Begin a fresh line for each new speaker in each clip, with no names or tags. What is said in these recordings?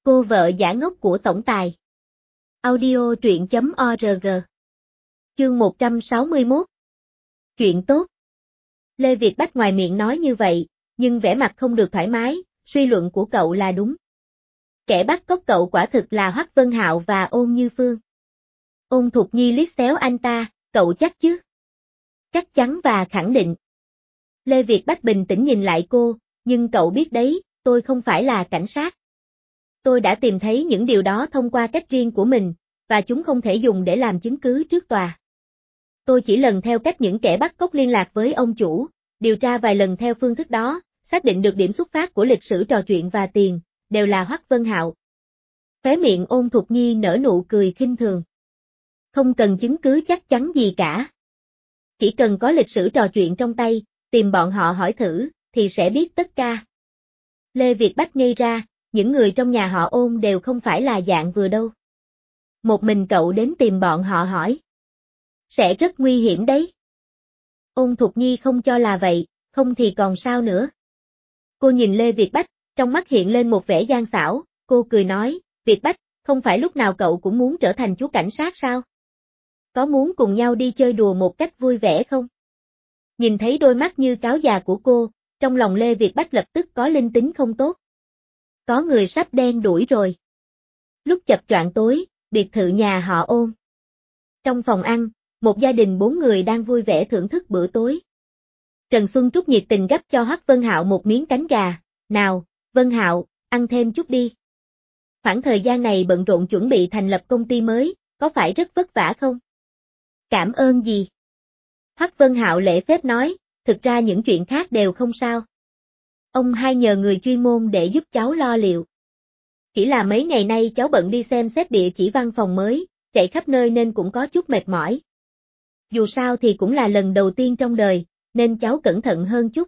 Cô vợ giả ngốc của tổng tài. Audio truyện.org. Chương 161. Chuyện tốt. Lê Việt Bách ngoài miệng nói như vậy, nhưng vẻ mặt không được thoải mái, suy luận của cậu là đúng. Kẻ bắt cóc cậu quả thực là Hoắc Vân Hạo và Ôn Như Phương. Ôn Thục Nhi liếc xéo anh ta, cậu chắc chứ? Chắc chắn và khẳng định. Lê Việt Bách bình tĩnh nhìn lại cô, nhưng cậu biết đấy, tôi không phải là cảnh sát. Tôi đã tìm thấy những điều đó thông qua cách riêng của mình, và chúng không thể dùng để làm chứng cứ trước tòa. Tôi chỉ lần theo cách những kẻ bắt cóc liên lạc với ông chủ, điều tra vài lần theo phương thức đó, xác định được điểm xuất phát của lịch sử trò chuyện và tiền, đều là Hoắc Vân Hạo. Khóe miệng Ôn Thục Nhi nở nụ cười khinh thường. Không cần chứng cứ chắc chắn gì cả. Chỉ cần có lịch sử trò chuyện trong tay, tìm bọn họ hỏi thử, thì sẽ biết tất cả. Lê Việt Bách ngây ra, những người trong nhà họ Ôn đều không phải là dạng vừa đâu. Một mình cậu đến tìm bọn họ hỏi. Sẽ rất nguy hiểm đấy. Ôn Thục Nhi không cho là vậy, không thì còn sao nữa. Cô nhìn Lê Việt Bách, trong mắt hiện lên một vẻ gian xảo, cô cười nói, Việt Bách, không phải lúc nào cậu cũng muốn trở thành chú cảnh sát sao? Có muốn cùng nhau đi chơi đùa một cách vui vẻ không? Nhìn thấy đôi mắt như cáo già của cô, trong lòng Lê Việt Bách lập tức có linh tính không tốt. Có người sắp đen đuổi rồi. Lúc chập choạng tối, biệt thự nhà họ Ôn. Trong phòng ăn, một gia đình 4 người đang vui vẻ thưởng thức bữa tối. Trần Xuân Trúc nhiệt tình gấp cho Hoắc Vân Hạo một miếng cánh gà, nào, Vân Hạo, ăn thêm chút đi. Khoảng thời gian này bận rộn chuẩn bị thành lập công ty mới, có phải rất vất vả không? Cảm ơn gì? Hoắc Vân Hạo lễ phép nói, thực ra những chuyện khác đều không sao. Ông hai nhờ người chuyên môn để giúp cháu lo liệu. Chỉ là mấy ngày nay cháu bận đi xem xét địa chỉ văn phòng mới, chạy khắp nơi nên cũng có chút mệt mỏi. Dù sao thì cũng là lần đầu tiên trong đời, nên cháu cẩn thận hơn chút.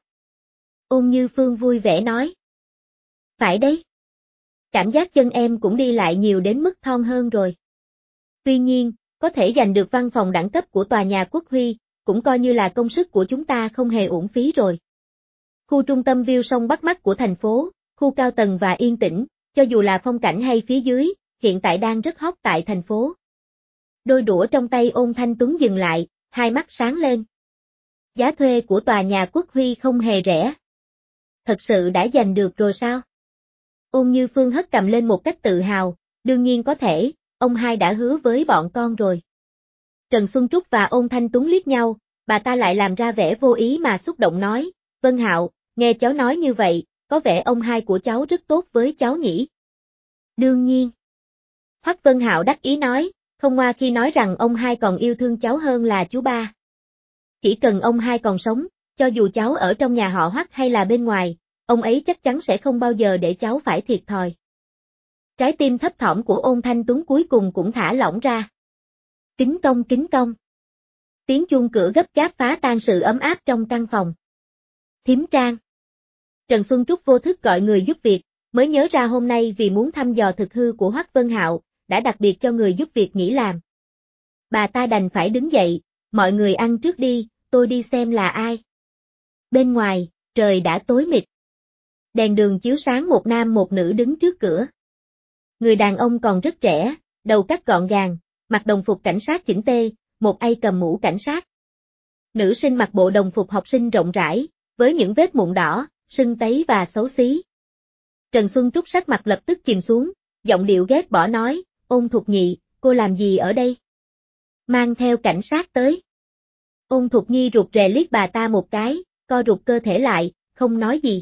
Ôn Như Phương vui vẻ nói. Phải đấy. Cảm giác chân em cũng đi lại nhiều đến mức thon hơn rồi. Tuy nhiên, có thể giành được văn phòng đẳng cấp của tòa nhà Quốc Huy, cũng coi như là công sức của chúng ta không hề uổng phí rồi. Khu trung tâm view sông bắt mắt của thành phố, khu cao tầng và yên tĩnh, cho dù là phong cảnh hay phía dưới, hiện tại đang rất hot tại thành phố. Đôi đũa trong tay Ôn Thanh Tuấn dừng lại, hai mắt sáng lên. Giá thuê của tòa nhà Quốc Huy không hề rẻ. Thật sự đã giành được rồi sao? Ôn Như Phương hất cầm lên một cách tự hào, đương nhiên có thể, ông hai đã hứa với bọn con rồi. Trần Xuân Trúc và Ôn Thanh Tuấn liếc nhau, bà ta lại làm ra vẻ vô ý mà xúc động nói, Vân Hạo, nghe cháu nói như vậy, có vẻ ông hai của cháu rất tốt với cháu nhỉ? Đương nhiên. Hoắc Vân Hạo đắc ý nói, không ngoa khi nói rằng ông hai còn yêu thương cháu hơn là chú ba. Chỉ cần ông hai còn sống, cho dù cháu ở trong nhà họ Hoắc hay là bên ngoài, ông ấy chắc chắn sẽ không bao giờ để cháu phải thiệt thòi. Trái tim thấp thỏm của Ôn Thanh Tuấn cuối cùng cũng thả lỏng ra. Kính công kính công. Tiếng chuông cửa gấp gáp phá tan sự ấm áp trong căn phòng. Thím Trang. Trần Xuân Trúc vô thức gọi người giúp việc, mới nhớ ra hôm nay vì muốn thăm dò thực hư của Hoắc Vân Hạo, đã đặc biệt cho người giúp việc nghỉ làm. Bà ta đành phải đứng dậy, mọi người ăn trước đi, tôi đi xem là ai. Bên ngoài, trời đã tối mịt. Đèn đường chiếu sáng một nam một nữ đứng trước cửa. Người đàn ông còn rất trẻ, đầu cắt gọn gàng, mặc đồng phục cảnh sát chỉnh tề, một tay cầm mũ cảnh sát. Nữ sinh mặc bộ đồng phục học sinh rộng rãi, với những vết mụn đỏ, sưng tấy và xấu xí. Trần Xuân Trúc sắc mặt lập tức chìm xuống, giọng điệu ghét bỏ nói, Ôn Thục Nhị, cô làm gì ở đây? Mang theo cảnh sát tới. Ôn Thục Nhi rụt rè liếc bà ta một cái, co rụt cơ thể lại, không nói gì.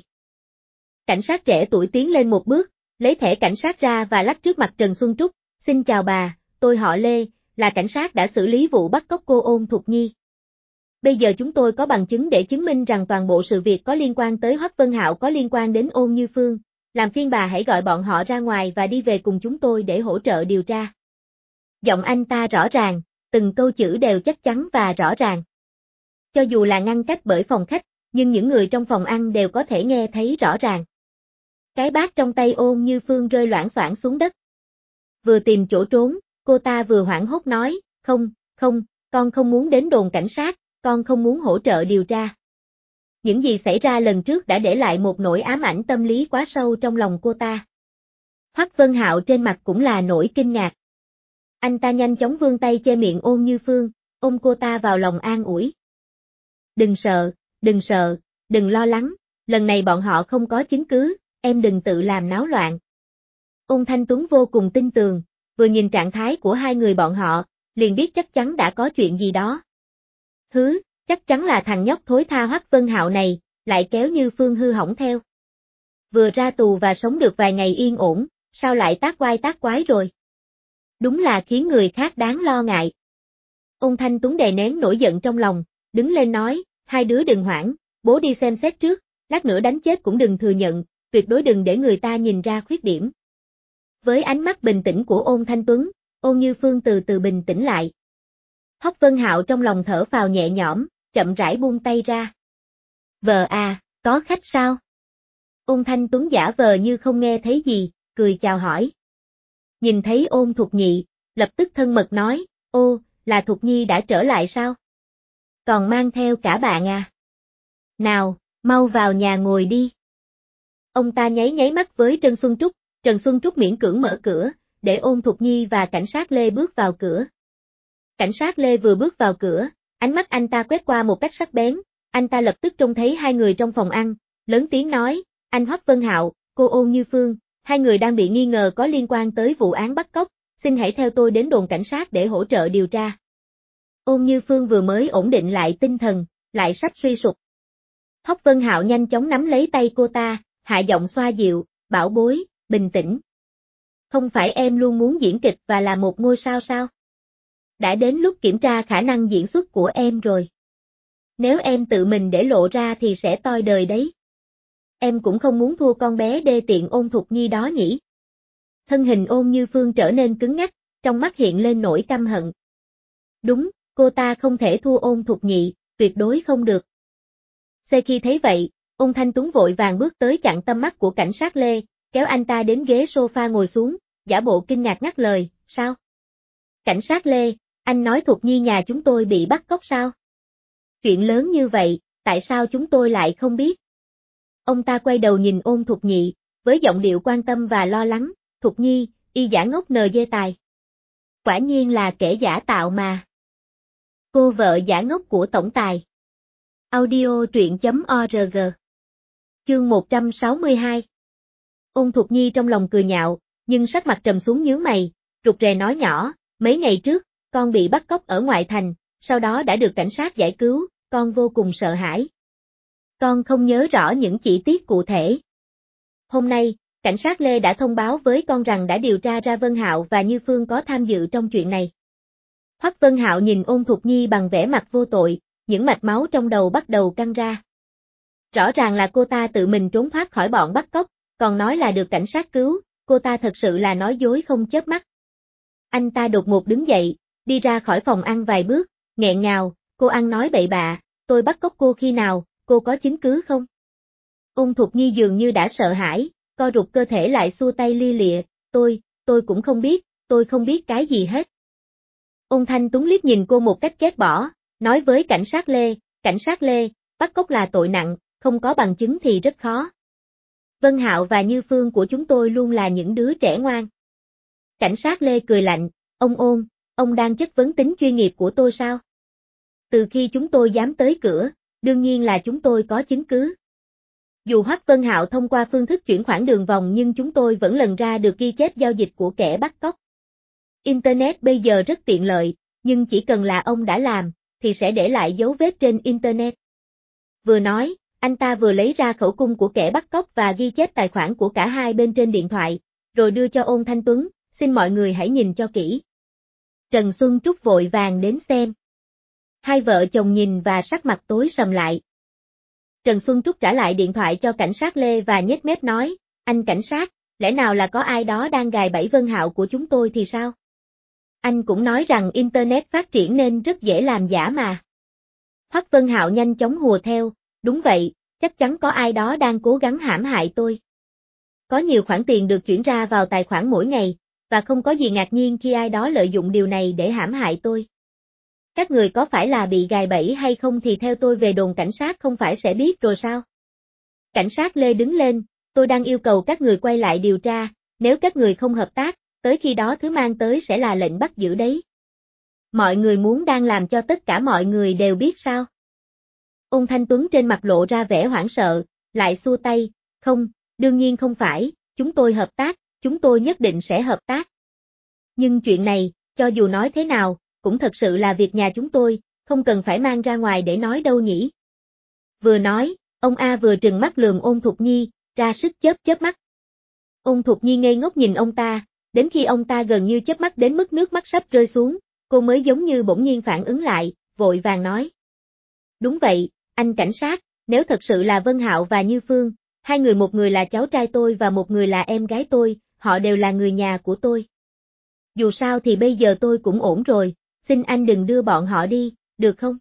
Cảnh sát trẻ tuổi tiến lên một bước, lấy thẻ cảnh sát ra và lắc trước mặt Trần Xuân Trúc, xin chào bà, tôi họ Lê, là cảnh sát đã xử lý vụ bắt cóc cô Ôn Thục Nhi. Bây giờ chúng tôi có bằng chứng để chứng minh rằng toàn bộ sự việc có liên quan tới Hoắc Vân Hạo có liên quan đến Ôn Như Phương, làm phiền bà hãy gọi bọn họ ra ngoài và đi về cùng chúng tôi để hỗ trợ điều tra. Giọng anh ta rõ ràng, từng câu chữ đều chắc chắn và rõ ràng. Cho dù là ngăn cách bởi phòng khách, nhưng những người trong phòng ăn đều có thể nghe thấy rõ ràng. Cái bát trong tay Ôn Như Phương rơi loảng xoảng xuống đất. Vừa tìm chỗ trốn, cô ta vừa hoảng hốt nói, không, con không muốn đến đồn cảnh sát, con không muốn hỗ trợ điều tra. Những gì xảy ra lần trước đã để lại một nỗi ám ảnh tâm lý quá sâu trong lòng cô ta. Hoắc Vân Hạo trên mặt cũng là nỗi kinh ngạc. Anh ta nhanh chóng vươn tay che miệng Ôn Như Phương, ôm cô ta vào lòng an ủi. Đừng sợ, đừng lo lắng, lần này bọn họ không có chứng cứ, em đừng tự làm náo loạn. Ôn Thanh Tuấn vô cùng tin tường, vừa nhìn trạng thái của hai người bọn họ, liền biết chắc chắn đã có chuyện gì đó. Chắc chắn là thằng nhóc thối tha Hoắc Vân Hạo này, lại kéo Như Phương hư hỏng theo. Vừa ra tù và sống được vài ngày yên ổn, sao lại tác oai tác quái rồi? Đúng là khiến người khác đáng lo ngại. Ôn Thanh Tuấn đè nén nổi giận trong lòng, đứng lên nói, hai đứa đừng hoảng, bố đi xem xét trước, lát nữa đánh chết cũng đừng thừa nhận, tuyệt đối đừng để người ta nhìn ra khuyết điểm. Với ánh mắt bình tĩnh của Ôn Thanh Tuấn, Ôn Như Phương từ từ bình tĩnh lại. Hoắc Vân Hạo trong lòng thở phào nhẹ nhõm, chậm rãi buông tay ra. Vợ à, có khách sao? Ôn Thanh Tuấn giả vờ như không nghe thấy gì, cười chào hỏi. Nhìn thấy Ôn Thục Nhị, lập tức thân mật nói, ô, là Thục Nhi đã trở lại sao? Còn mang theo cả bạn à? Nào, mau vào nhà ngồi đi. Ông ta nháy mắt với Trần Xuân Trúc miễn cưỡng mở cửa, để Ôn Thục Nhi và cảnh sát Lê bước vào cửa. Cảnh sát Lê vừa bước vào cửa, ánh mắt anh ta quét qua một cách sắc bén, anh ta lập tức trông thấy hai người trong phòng ăn, lớn tiếng nói, anh Hoắc Vân Hạo, cô Ôn Như Phương, hai người đang bị nghi ngờ có liên quan tới vụ án bắt cóc, xin hãy theo tôi đến đồn cảnh sát để hỗ trợ điều tra. Ôn Như Phương vừa mới ổn định lại tinh thần, lại sắp suy sụp. Hoắc Vân Hạo nhanh chóng nắm lấy tay cô ta, hạ giọng xoa dịu, bảo bối, bình tĩnh. Không phải em luôn muốn diễn kịch và là một ngôi sao sao? Đã đến lúc kiểm tra khả năng diễn xuất của em rồi. Nếu em tự mình để lộ ra thì sẽ toi đời đấy. Em cũng không muốn thua con bé đê tiện Ôn Thục Nhi đó nhỉ? Thân hình Ôn Như Phương trở nên cứng ngắc, trong mắt hiện lên nỗi căm hận. Đúng, cô ta không thể thua Ôn Thục Nhị, tuyệt đối không được. Khi thấy vậy, Ôn Thanh Tuấn vội vàng bước tới chặn tầm mắt của cảnh sát Lê, kéo anh ta đến ghế sofa ngồi xuống, giả bộ kinh ngạc ngắt lời, sao? Cảnh sát Lê, anh nói Thục Nhi nhà chúng tôi bị bắt cóc sao? Chuyện lớn như vậy, tại sao chúng tôi lại không biết? Ông ta quay đầu nhìn Ôn Thục Nhị, với giọng điệu quan tâm và lo lắng, Thục Nhi, y giả ngốc nờ dê tài. Quả nhiên là kẻ giả tạo mà. Cô vợ giả ngốc của tổng tài. Audio truyện.org. Chương 162. Ôn Thục Nhi trong lòng cười nhạo, nhưng sắc mặt trầm xuống nhướng mày, rụt rè nói nhỏ, mấy ngày trước, con bị bắt cóc ở ngoại thành, sau đó đã được cảnh sát giải cứu, con vô cùng sợ hãi. Con không nhớ rõ những chi tiết cụ thể. Hôm nay, cảnh sát Lê đã thông báo với con rằng đã điều tra ra Vân Hạo và Như Phương có tham dự trong chuyện này. Hoắc Vân Hạo nhìn Ôn Thục Nhi bằng vẻ mặt vô tội, những mạch máu trong đầu bắt đầu căng ra. Rõ ràng là cô ta tự mình trốn thoát khỏi bọn bắt cóc, còn nói là được cảnh sát cứu, cô ta thật sự là nói dối không chớp mắt. Anh ta đột ngột đứng dậy, đi ra khỏi phòng ăn vài bước, nghẹn ngào, cô ăn nói bậy bạ, tôi bắt cóc cô khi nào, cô có chứng cứ không? Ôn Thục Nhi dường như đã sợ hãi, co rụt cơ thể lại xua tay lia lịa, tôi cũng không biết, tôi không biết cái gì hết. Ôn Thanh Tuấn liếc nhìn cô một cách ghét bỏ, nói với cảnh sát Lê, bắt cóc là tội nặng, không có bằng chứng thì rất khó. Vân Hạo và Như Phương của chúng tôi luôn là những đứa trẻ ngoan. Cảnh sát Lê cười lạnh, ông Ôn, ông đang chất vấn tính chuyên nghiệp của tôi sao? Từ khi chúng tôi dám tới cửa, đương nhiên là chúng tôi có chứng cứ. Dù Hoắc Vân Hạo thông qua phương thức chuyển khoản đường vòng nhưng chúng tôi vẫn lần ra được ghi chép giao dịch của kẻ bắt cóc. Internet bây giờ rất tiện lợi, nhưng chỉ cần là ông đã làm, thì sẽ để lại dấu vết trên Internet. Vừa nói, anh ta vừa lấy ra khẩu cung của kẻ bắt cóc và ghi chép tài khoản của cả hai bên trên điện thoại, rồi đưa cho Ôn Thanh Tuấn, xin mọi người hãy nhìn cho kỹ. Trần Xuân Trúc vội vàng đến xem. Hai vợ chồng nhìn và sắc mặt tối sầm lại. Trần Xuân Trúc trả lại điện thoại cho cảnh sát Lê và nhếch mép nói, anh cảnh sát, lẽ nào là có ai đó đang gài bẫy Vân Hạo của chúng tôi thì sao? Anh cũng nói rằng Internet phát triển nên rất dễ làm giả mà. Hoắc Vân Hạo nhanh chóng hùa theo, đúng vậy, chắc chắn có ai đó đang cố gắng hãm hại tôi. Có nhiều khoản tiền được chuyển ra vào tài khoản mỗi ngày, và không có gì ngạc nhiên khi ai đó lợi dụng điều này để hãm hại tôi. Các người có phải là bị gài bẫy hay không thì theo tôi về đồn cảnh sát không phải sẽ biết rồi sao? Cảnh sát Lê đứng lên, tôi đang yêu cầu các người quay lại điều tra, nếu các người không hợp tác, tới khi đó thứ mang tới sẽ là lệnh bắt giữ đấy. Mọi người muốn đang làm cho tất cả mọi người đều biết sao? Ôn Thanh Tuấn trên mặt lộ ra vẻ hoảng sợ, lại xua tay, không, đương nhiên không phải, chúng tôi hợp tác, chúng tôi nhất định sẽ hợp tác. Nhưng chuyện này, cho dù nói thế nào, cũng thật sự là việc nhà chúng tôi, không cần phải mang ra ngoài để nói đâu nhỉ. Vừa nói, ông A vừa trừng mắt lườm Ôn Thục Nhi, ra sức chớp mắt. Ôn Thục Nhi ngây ngốc nhìn ông ta, đến khi ông ta gần như chớp mắt đến mức nước mắt sắp rơi xuống, cô mới giống như bỗng nhiên phản ứng lại, vội vàng nói. Đúng vậy, anh cảnh sát, nếu thật sự là Vân Hạo và Như Phương, hai người, một người là cháu trai tôi và một người là em gái tôi, họ đều là người nhà của tôi. Dù sao thì bây giờ tôi cũng ổn rồi, xin anh đừng đưa bọn họ đi, được không?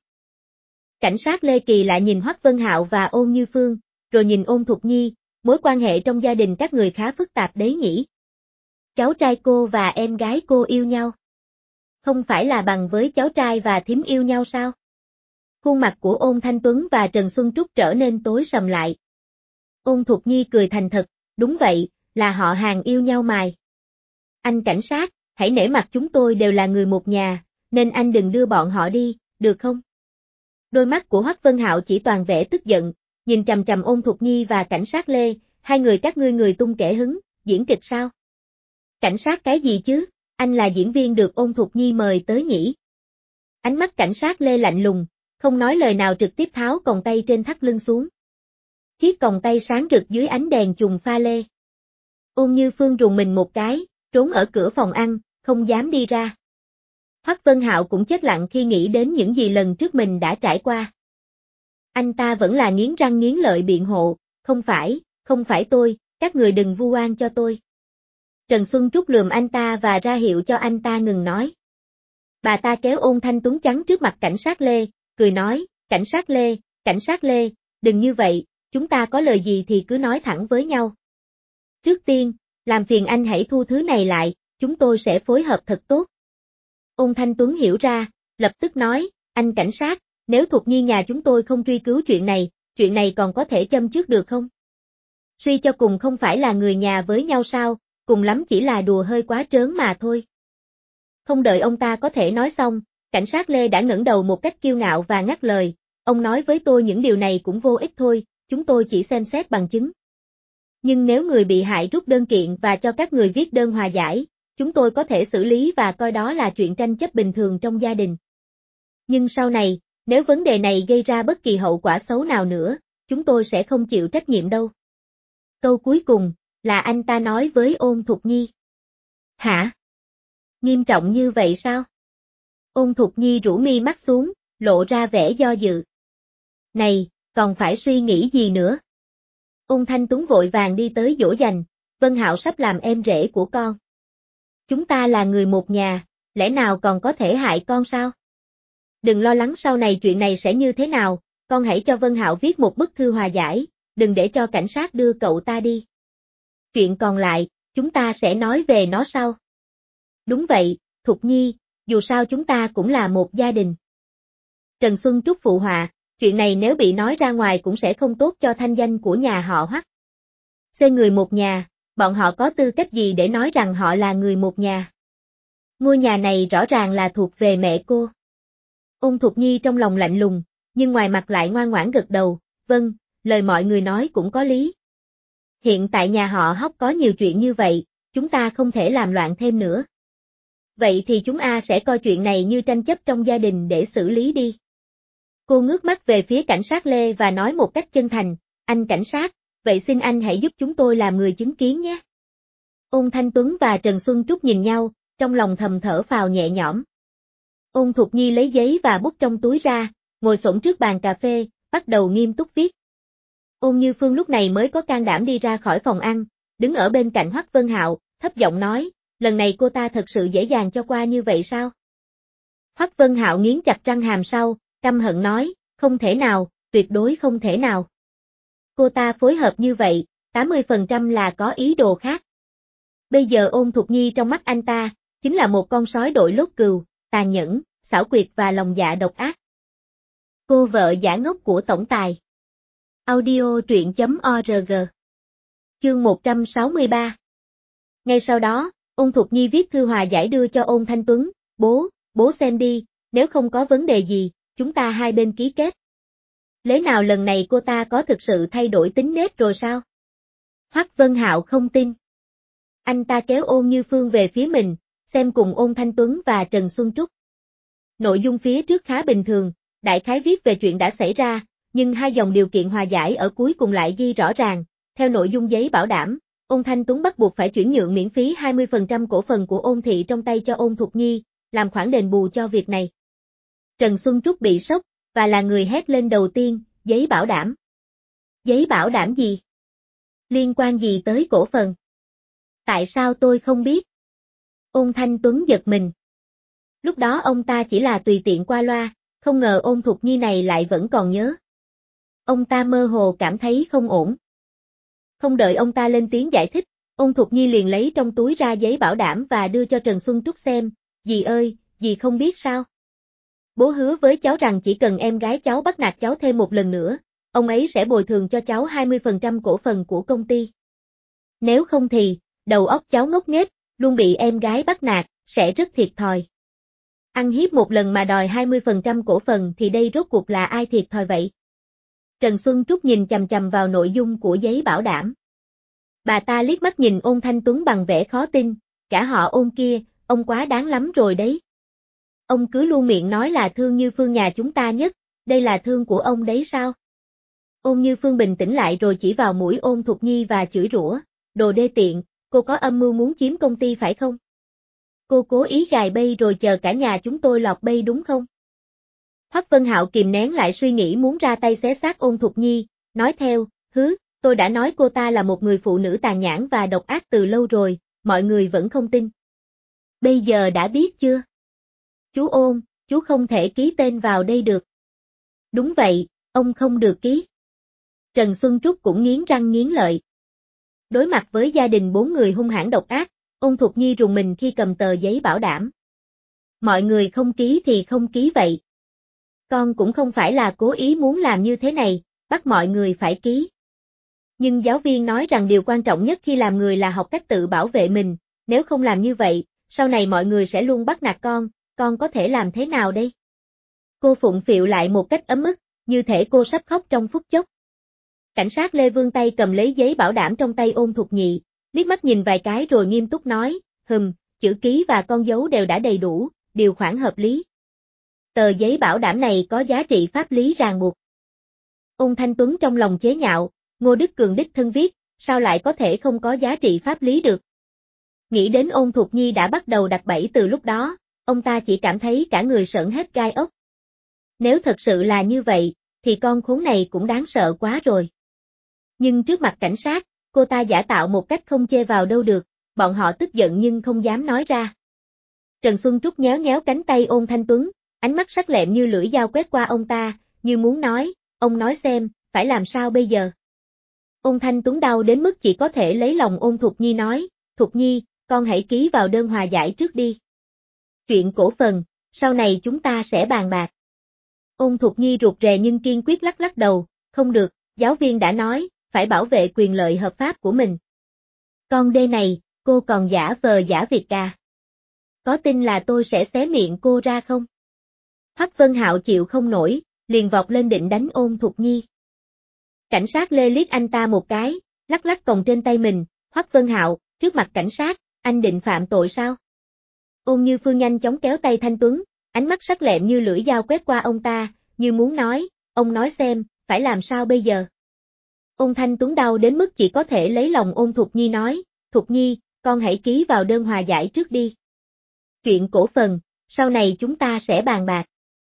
Cảnh sát Lê Kỳ lại nhìn Hoắc Vân Hạo và Ôn Như Phương, rồi nhìn Ôn Thục Nhi, mối quan hệ trong gia đình các người khá phức tạp đấy nhỉ. Cháu trai cô và em gái cô yêu nhau. Không phải là bằng với cháu trai và thím yêu nhau sao? Khuôn mặt của Ôn Thanh Tuấn và Trần Xuân Trúc trở nên tối sầm lại. Ôn Thục Nhi cười thành thật, đúng vậy, là họ hàng yêu nhau mài. Anh cảnh sát, hãy nể mặt chúng tôi đều là người một nhà, nên anh đừng đưa bọn họ đi, được không? Đôi mắt của Hoắc Vân Hạo chỉ toàn vẻ tức giận, nhìn chằm chằm Ôn Thục Nhi và cảnh sát Lê, hai người các ngươi người tung kẻ hứng, diễn kịch sao? Cảnh sát cái gì chứ, anh là diễn viên được Ôn Thục Nhi mời tới nhỉ? Ánh mắt cảnh sát Lê lạnh lùng, không nói lời nào trực tiếp tháo còng tay trên thắt lưng xuống. Chiếc còng tay sáng rực dưới ánh đèn chùm pha lê. Ôn Như Phương rùng mình một cái, trốn ở cửa phòng ăn, không dám đi ra. Hoắc Vân Hạo cũng chết lặng khi nghĩ đến những gì lần trước mình đã trải qua. Anh ta vẫn là nghiến răng nghiến lợi biện hộ, không phải tôi, các người đừng vu oan cho tôi. Trần Xuân Trúc lườm anh ta và ra hiệu cho anh ta ngừng nói. Bà ta kéo Ôn Thanh Tuấn chắn trước mặt cảnh sát Lê, cười nói, cảnh sát Lê, đừng như vậy, chúng ta có lời gì thì cứ nói thẳng với nhau. Trước tiên, làm phiền anh hãy thu thứ này lại, chúng tôi sẽ phối hợp thật tốt. Ôn Thanh Tuấn hiểu ra, lập tức nói, anh cảnh sát, nếu Thục Nhi nhà chúng tôi không truy cứu chuyện này còn có thể châm trước được không? Suy cho cùng không phải là người nhà với nhau sao, cùng lắm chỉ là đùa hơi quá trớn mà thôi. Không đợi ông ta có thể nói xong, cảnh sát Lê đã ngẩng đầu một cách kiêu ngạo và ngắt lời, ông nói với tôi những điều này cũng vô ích thôi, chúng tôi chỉ xem xét bằng chứng. Nhưng nếu người bị hại rút đơn kiện và cho các người viết đơn hòa giải, chúng tôi có thể xử lý và coi đó là chuyện tranh chấp bình thường trong gia đình. Nhưng sau này, nếu vấn đề này gây ra bất kỳ hậu quả xấu nào nữa, chúng tôi sẽ không chịu trách nhiệm đâu. Câu cuối cùng, là anh ta nói với Ôn Thục Nhi. Hả? Nghiêm trọng như vậy sao? Ôn Thục Nhi rũ mi mắt xuống, lộ ra vẻ do dự. Này, còn phải suy nghĩ gì nữa? Ôn Thanh Tuấn vội vàng đi tới dỗ dành, Vân Hạo sắp làm em rể của con. Chúng ta là người một nhà, lẽ nào còn có thể hại con sao? Đừng lo lắng sau này chuyện này sẽ như thế nào, con hãy cho Vân Hạo viết một bức thư hòa giải, đừng để cho cảnh sát đưa cậu ta đi. Chuyện còn lại, chúng ta sẽ nói về nó sau. Đúng vậy, Thục Nhi, dù sao chúng ta cũng là một gia đình. Trần Xuân Trúc phụ họa, chuyện này nếu bị nói ra ngoài cũng sẽ không tốt cho thanh danh của nhà họ Hoắc. Xê người một nhà, bọn họ có tư cách gì để nói rằng họ là người một nhà? Ngôi nhà này rõ ràng là thuộc về mẹ cô. Ôn Thục Nhi trong lòng lạnh lùng, nhưng ngoài mặt lại ngoan ngoãn gật đầu, vâng, lời mọi người nói cũng có lý. Hiện tại nhà họ Hoắc có nhiều chuyện như vậy, chúng ta không thể làm loạn thêm nữa. Vậy thì chúng ta sẽ coi chuyện này như tranh chấp trong gia đình để xử lý đi. Cô ngước mắt về phía cảnh sát Lê và nói một cách chân thành, anh cảnh sát, vậy xin anh hãy giúp chúng tôi làm người chứng kiến nhé. Ôn Thanh Tuấn và Trần Xuân Trúc nhìn nhau, trong lòng thầm thở phào nhẹ nhõm. Ôn Thục Nhi lấy giấy và bút trong túi ra, ngồi xổm trước bàn cà phê, bắt đầu nghiêm túc viết. Ôn Như Phương lúc này mới có can đảm đi ra khỏi phòng ăn, đứng ở bên cạnh Hoắc Vân Hạo, thấp giọng nói, lần này cô ta thật sự dễ dàng cho qua như vậy sao? Hoắc Vân Hạo nghiến chặt răng hàm sau, căm hận nói, không thể nào, tuyệt đối không thể nào. Cô ta phối hợp như vậy, 80% là có ý đồ khác. Bây giờ Ôn Thục Nhi trong mắt anh ta, chính là một con sói đội lốt cừu, tàn nhẫn, xảo quyệt và lòng dạ độc ác. Cô vợ giả ngốc của tổng tài. Audio truyện.org. Chương 163. Ngay sau đó, Ôn Thục Nhi viết thư hòa giải đưa cho Ôn Thanh Tuấn, bố xem đi, nếu không có vấn đề gì, chúng ta hai bên ký kết. Lẽ nào lần này cô ta có thực sự thay đổi tính nết rồi sao? Hoắc Vân Hạo không tin. Anh ta kéo Ôn Như Phương về phía mình, xem cùng Ôn Thanh Tuấn và Trần Xuân Trúc. Nội dung phía trước khá bình thường, đại khái viết về chuyện đã xảy ra, nhưng hai dòng điều kiện hòa giải ở cuối cùng lại ghi rõ ràng, theo nội dung giấy bảo đảm, Ôn Thanh Tuấn bắt buộc phải chuyển nhượng miễn phí 20% cổ phần của Ôn Thị trong tay cho Ôn Thục Nhi, làm khoản đền bù cho việc này. Trần Xuân Trúc bị sốc, và là người hét lên đầu tiên, giấy bảo đảm. Giấy bảo đảm gì? Liên quan gì tới cổ phần? Tại sao tôi không biết? Ôn Thanh Tuấn giật mình. Lúc đó ông ta chỉ là tùy tiện qua loa, không ngờ Ôn Thục Nhi này lại vẫn còn nhớ. Ông ta mơ hồ cảm thấy không ổn. Không đợi ông ta lên tiếng giải thích, Ôn Thục Nhi liền lấy trong túi ra giấy bảo đảm và đưa cho Trần Xuân Trúc xem, dì ơi, dì không biết sao? Bố hứa với cháu rằng chỉ cần em gái cháu bắt nạt cháu thêm một lần nữa, ông ấy sẽ bồi thường cho cháu 20% cổ phần của công ty. Nếu không thì, đầu óc cháu ngốc nghếch, luôn bị em gái bắt nạt, sẽ rất thiệt thòi. Ăn hiếp một lần mà đòi 20% cổ phần thì đây rốt cuộc là ai thiệt thòi vậy? Trần Xuân Trúc nhìn chằm chằm vào nội dung của giấy bảo đảm. Bà ta liếc mắt nhìn Ôn Thanh Tuấn bằng vẻ khó tin, cả họ Ôn kia, ông quá đáng lắm rồi đấy. Ông cứ luôn miệng nói là thương Như Phương nhà chúng ta nhất, đây là thương của ông đấy sao? Ôn Như Phương bình tĩnh lại rồi chỉ vào mũi Ôn Thục Nhi và chửi rủa, đồ đê tiện, cô có âm mưu muốn chiếm công ty phải không? Cô cố ý gài bẫy rồi chờ cả nhà chúng tôi lọt bẫy đúng không? Hoắc Vân Hạo kìm nén lại suy nghĩ muốn ra tay xé xác Ôn Thục Nhi, nói theo, tôi đã nói cô ta là một người phụ nữ tàn nhẫn và độc ác từ lâu rồi, mọi người vẫn không tin. Bây giờ đã biết chưa? Chú Ôn, chú không thể ký tên vào đây được. Đúng vậy, ông không được ký. Trần Xuân Trúc cũng nghiến răng nghiến lợi. Đối mặt với gia đình bốn người hung hãn độc ác, Ôn Thục Nhi rùng mình khi cầm tờ giấy bảo đảm. Mọi người không ký thì không ký vậy. Con cũng không phải là cố ý muốn làm như thế này, bắt mọi người phải ký. Nhưng giáo viên nói rằng điều quan trọng nhất khi làm người là học cách tự bảo vệ mình, nếu không làm như vậy, sau này mọi người sẽ luôn bắt nạt con có thể làm thế nào đây? Cô phụng phịu lại một cách ấm ức, như thể cô sắp khóc trong phút chốc. Cảnh sát Lê vươn tay cầm lấy giấy bảo đảm trong tay Ôn Thục Nhi, liếc mắt nhìn vài cái rồi nghiêm túc nói, chữ ký và con dấu đều đã đầy đủ, điều khoản hợp lý. Tờ giấy bảo đảm này có giá trị pháp lý ràng buộc. Ôn Thanh Tuấn trong lòng chế nhạo, Ngô Đức Cường đích thân viết, sao lại có thể không có giá trị pháp lý được? Nghĩ đến Ôn Thục Nhi đã bắt đầu đặt bẫy từ lúc đó, ông ta chỉ cảm thấy cả người sởn hết gai ốc. Nếu thật sự là như vậy, thì con khốn này cũng đáng sợ quá rồi. Nhưng trước mặt cảnh sát, cô ta giả tạo một cách không chê vào đâu được, bọn họ tức giận nhưng không dám nói ra. Trần Xuân Trúc nhéo nhéo cánh tay Ôn Thanh Tuấn, ánh mắt sắc lẹm như lưỡi dao quét qua ông ta, như muốn nói, ông nói xem, phải làm sao bây giờ? Ôn Thanh Tuấn đau đến mức chỉ có thể lấy lòng Ôn Thục Nhi nói, Thục Nhi, con hãy ký vào đơn hòa giải trước đi. Chuyện cổ phần, sau này chúng ta sẽ bàn bạc. Ôn Thục Nhi rụt rè nhưng kiên quyết lắc lắc đầu, không được, giáo viên đã nói, phải bảo vệ quyền lợi hợp pháp của mình. Con đê này, cô còn giả vờ giả việc à? Có tin là tôi sẽ xé miệng cô ra không? Hoắc Vân Hạo chịu không nổi, liền vọt lên định đánh Ôn Thục Nhi. Cảnh sát Lê liếc anh ta một cái, lắc lắc còng trên tay mình, Hoắc Vân Hạo, trước mặt cảnh sát, anh định phạm tội sao? Ôn Như Phương nhanh chóng kéo tay Thanh Tuấn, ánh mắt sắc lẹm như lưỡi dao quét qua ông ta, như muốn nói, ông nói xem, phải làm sao bây giờ? Ôn Thanh Tuấn đau đến mức chỉ có thể lấy lòng Ôn Thục Nhi nói, Thục Nhi, con hãy ký vào đơn hòa giải trước đi. Chuyện cổ phần, sau này chúng ta sẽ bàn bạc.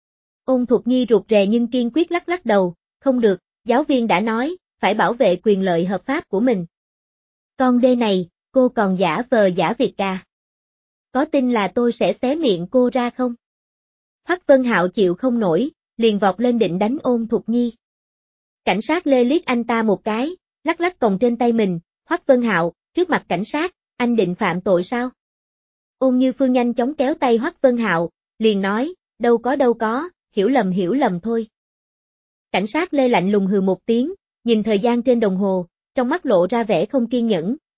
Ôn Thục Nhi rụt rè nhưng kiên quyết lắc lắc đầu, không được, giáo viên đã nói, phải bảo vệ quyền lợi hợp pháp của mình. Con đê này, cô còn giả vờ giả việc à? Có tin là tôi sẽ xé miệng cô ra không? Hoắc Vân Hạo chịu không nổi, liền vọt lên định đánh Ôn Thục Nhi. Cảnh sát Lê liếc anh ta một cái, lắc lắc còng trên tay mình, Hoắc Vân Hạo, trước mặt cảnh sát, anh định phạm tội sao? Ôn Như Phương nhanh chóng kéo tay Hoắc Vân Hạo, liền nói, đâu có, hiểu lầm thôi. Cảnh sát Lê lạnh lùng hừ một tiếng, nhìn thời gian trên đồng hồ, trong mắt lộ ra vẻ không kiên nhẫn,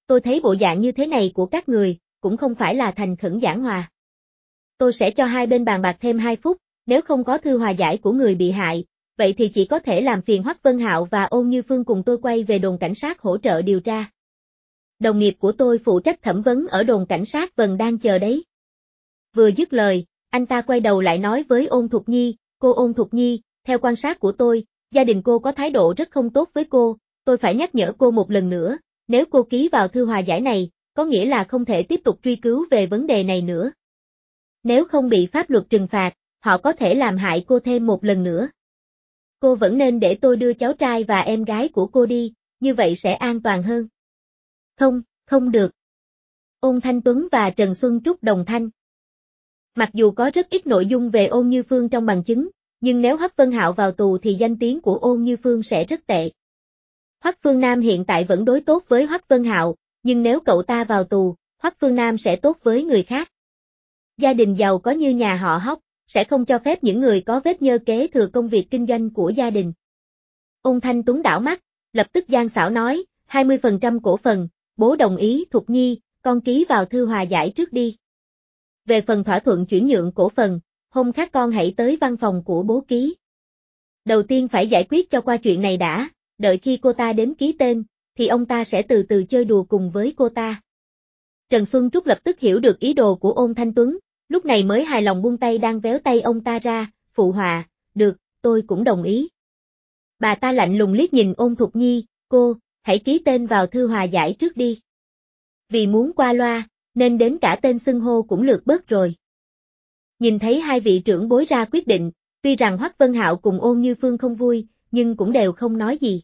tôi thấy bộ dạng như thế này của các người, cũng không phải là thành khẩn giảng hòa. Tôi sẽ cho hai bên bàn bạc thêm 2 phút, nếu không có thư hòa giải của người bị hại, vậy thì chỉ có thể làm phiền Hoắc Vân Hạo và Ôn Như Phương cùng tôi quay về đồn cảnh sát hỗ trợ điều tra. Đồng nghiệp của tôi phụ trách thẩm vấn ở đồn cảnh sát Vân đang chờ đấy. Vừa dứt lời, anh ta quay đầu lại nói với Ôn Thục Nhi, cô Ôn Thục Nhi, theo quan sát của tôi, gia đình cô có thái độ rất không tốt với cô, tôi phải nhắc nhở cô một lần nữa, nếu cô ký vào thư hòa giải này, có nghĩa là không thể tiếp tục truy cứu về vấn đề này nữa. Nếu không bị pháp luật trừng phạt, họ có thể làm hại cô thêm một lần nữa. Cô vẫn nên để tôi đưa cháu trai và em gái của cô đi, như vậy sẽ an toàn hơn. Không, không được. Ôn Thanh Tuấn và Trần Xuân Trúc đồng thanh. Mặc dù có rất ít nội dung về Ôn Như Phương trong bằng chứng, nhưng nếu Hoắc Vân Hạo vào tù thì danh tiếng của Ôn Như Phương sẽ rất tệ. Hoắc Phương Nam hiện tại vẫn đối tốt với Hoắc Vân Hạo, nhưng nếu cậu ta vào tù, Hoắc Phương Nam sẽ tốt với người khác. Gia đình giàu có như nhà họ Hoắc, sẽ không cho phép những người có vết nhơ kế thừa công việc kinh doanh của gia đình. Ôn Thanh Tuấn đảo mắt, lập tức gian xảo nói, 20% cổ phần, bố đồng ý. Thục Nhi, con ký vào thư hòa giải trước đi. Về phần thỏa thuận chuyển nhượng cổ phần, hôm khác con hãy tới văn phòng của bố ký. Đầu tiên phải giải quyết cho qua chuyện này đã, đợi khi cô ta đến ký tên, thì ông ta sẽ từ từ chơi đùa cùng với cô ta. Trần Xuân Trúc lập tức hiểu được ý đồ của Ôn Thanh Tuấn, lúc này mới hài lòng buông tay đang véo tay ông ta ra, phụ họa, được, tôi cũng đồng ý. Bà ta lạnh lùng liếc nhìn Ôn Thục Nhi, cô, hãy ký tên vào thư hòa giải trước đi. Vì muốn qua loa, nên đến cả tên xưng hô cũng lược bớt rồi. Nhìn thấy hai vị trưởng bối ra quyết định, tuy rằng Hoắc Vân Hạo cùng Ôn Như Phương không vui, nhưng cũng đều không nói gì.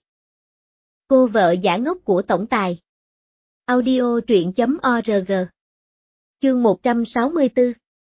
Cô vợ giả ngốc của tổng tài. Audio truyện.org. Chương 164.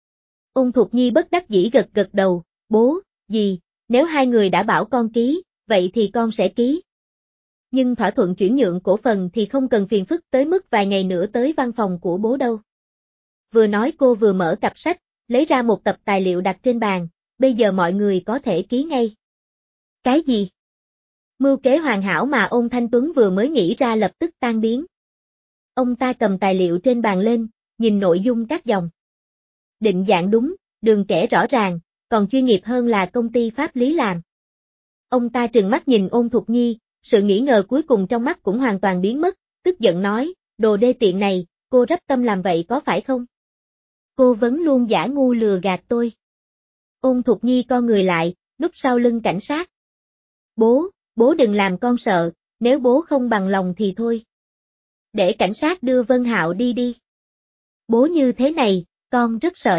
Ôn Thục Nhi bất đắc dĩ gật gật đầu, bố, dì, nếu hai người đã bảo con ký, vậy thì con sẽ ký. Nhưng thỏa thuận chuyển nhượng cổ phần thì không cần phiền phức tới mức vài ngày nữa tới văn phòng của bố đâu. Vừa nói cô vừa mở cặp sách, lấy ra một tập tài liệu đặt trên bàn, bây giờ mọi người có thể ký ngay. Cái gì? Mưu kế hoàn hảo mà Ôn Thanh Tuấn vừa mới nghĩ ra lập tức tan biến. Ông ta cầm tài liệu trên bàn lên, nhìn nội dung các dòng. Định dạng đúng, đường kẻ rõ ràng, còn chuyên nghiệp hơn là công ty pháp lý làm. Ông ta trừng mắt nhìn Ôn Thục Nhi, sự nghi ngờ cuối cùng trong mắt cũng hoàn toàn biến mất, tức giận nói, đồ đê tiện này, cô rắp tâm làm vậy có phải không? Cô vẫn luôn giả ngu lừa gạt tôi. Ôn Thục Nhi co người lại, núp sau lưng cảnh sát. Bố đừng làm con sợ, nếu bố không bằng lòng thì thôi. Để cảnh sát đưa Vân Hạo đi đi. Bố như thế này, con rất sợ.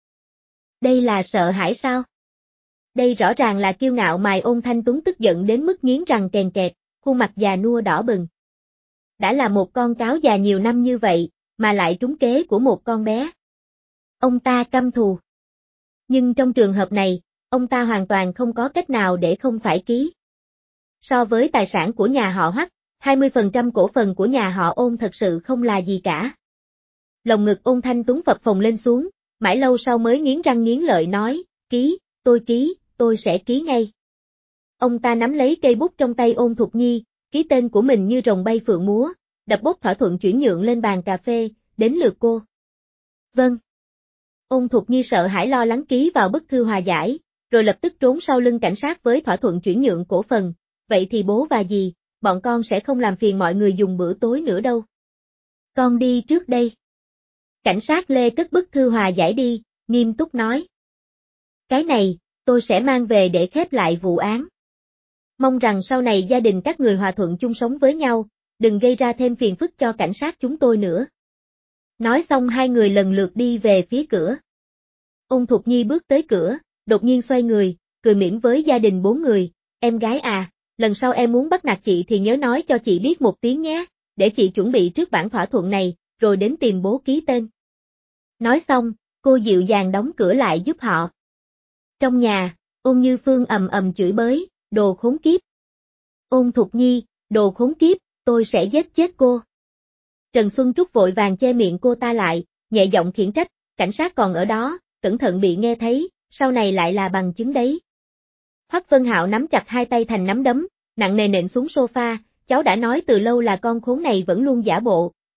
Đây là sợ hãi sao? Đây rõ ràng là kiêu ngạo mài. Ôn Thanh Tuấn tức giận đến mức nghiến răng kèn kẹt, khuôn mặt già nua đỏ bừng. Đã là một con cáo già nhiều năm như vậy, mà lại trúng kế của một con bé. Ông ta căm thù. Nhưng trong trường hợp này, ông ta hoàn toàn không có cách nào để không phải ký. So với tài sản của nhà họ Hoắc, 20% cổ phần của nhà họ Ôn thật sự không là gì cả. Lồng ngực Ôn Thanh Tuấn phập phồng lên xuống, mãi lâu sau mới nghiến răng nghiến lợi nói, ký, tôi sẽ ký ngay. Ông ta nắm lấy cây bút trong tay Ôn Thục Nhi, ký tên của mình như rồng bay phượng múa, đập bút thỏa thuận chuyển nhượng lên bàn cà phê, đến lượt cô. Vâng. Ôn Thục Nhi sợ hãi lo lắng ký vào bức thư hòa giải, rồi lập tức trốn sau lưng cảnh sát với thỏa thuận chuyển nhượng cổ phần, vậy thì bố và dì, bọn con sẽ không làm phiền mọi người dùng bữa tối nữa đâu. Con đi trước đây. Cảnh sát Lê cất bức thư hòa giải đi, nghiêm túc nói. Cái này, tôi sẽ mang về để khép lại vụ án. Mong rằng sau này gia đình các người hòa thuận chung sống với nhau, đừng gây ra thêm phiền phức cho cảnh sát chúng tôi nữa. Nói xong hai người lần lượt đi về phía cửa. Ôn Thục Nhi bước tới cửa, đột nhiên xoay người, cười mỉm với gia đình 4 người, em gái à, lần sau em muốn bắt nạt chị thì nhớ nói cho chị biết một tiếng nhé, để chị chuẩn bị trước bản thỏa thuận này, rồi đến tìm bố ký tên. Nói xong, cô dịu dàng đóng cửa lại giúp họ. Trong nhà, Ôn Như Phương ầm ầm chửi bới, đồ khốn kiếp. Ôn Thục Nhi, đồ khốn kiếp, tôi sẽ giết chết cô. Trần Xuân Trúc vội vàng che miệng cô ta lại, nhẹ giọng khiển trách, cảnh sát còn ở đó, cẩn thận bị nghe thấy, sau này lại là bằng chứng đấy. Hoắc Vân Hạo nắm chặt hai tay thành nắm đấm, nặng nề nện xuống sofa, cháu đã nói từ lâu là con khốn này vẫn luôn giả bộ,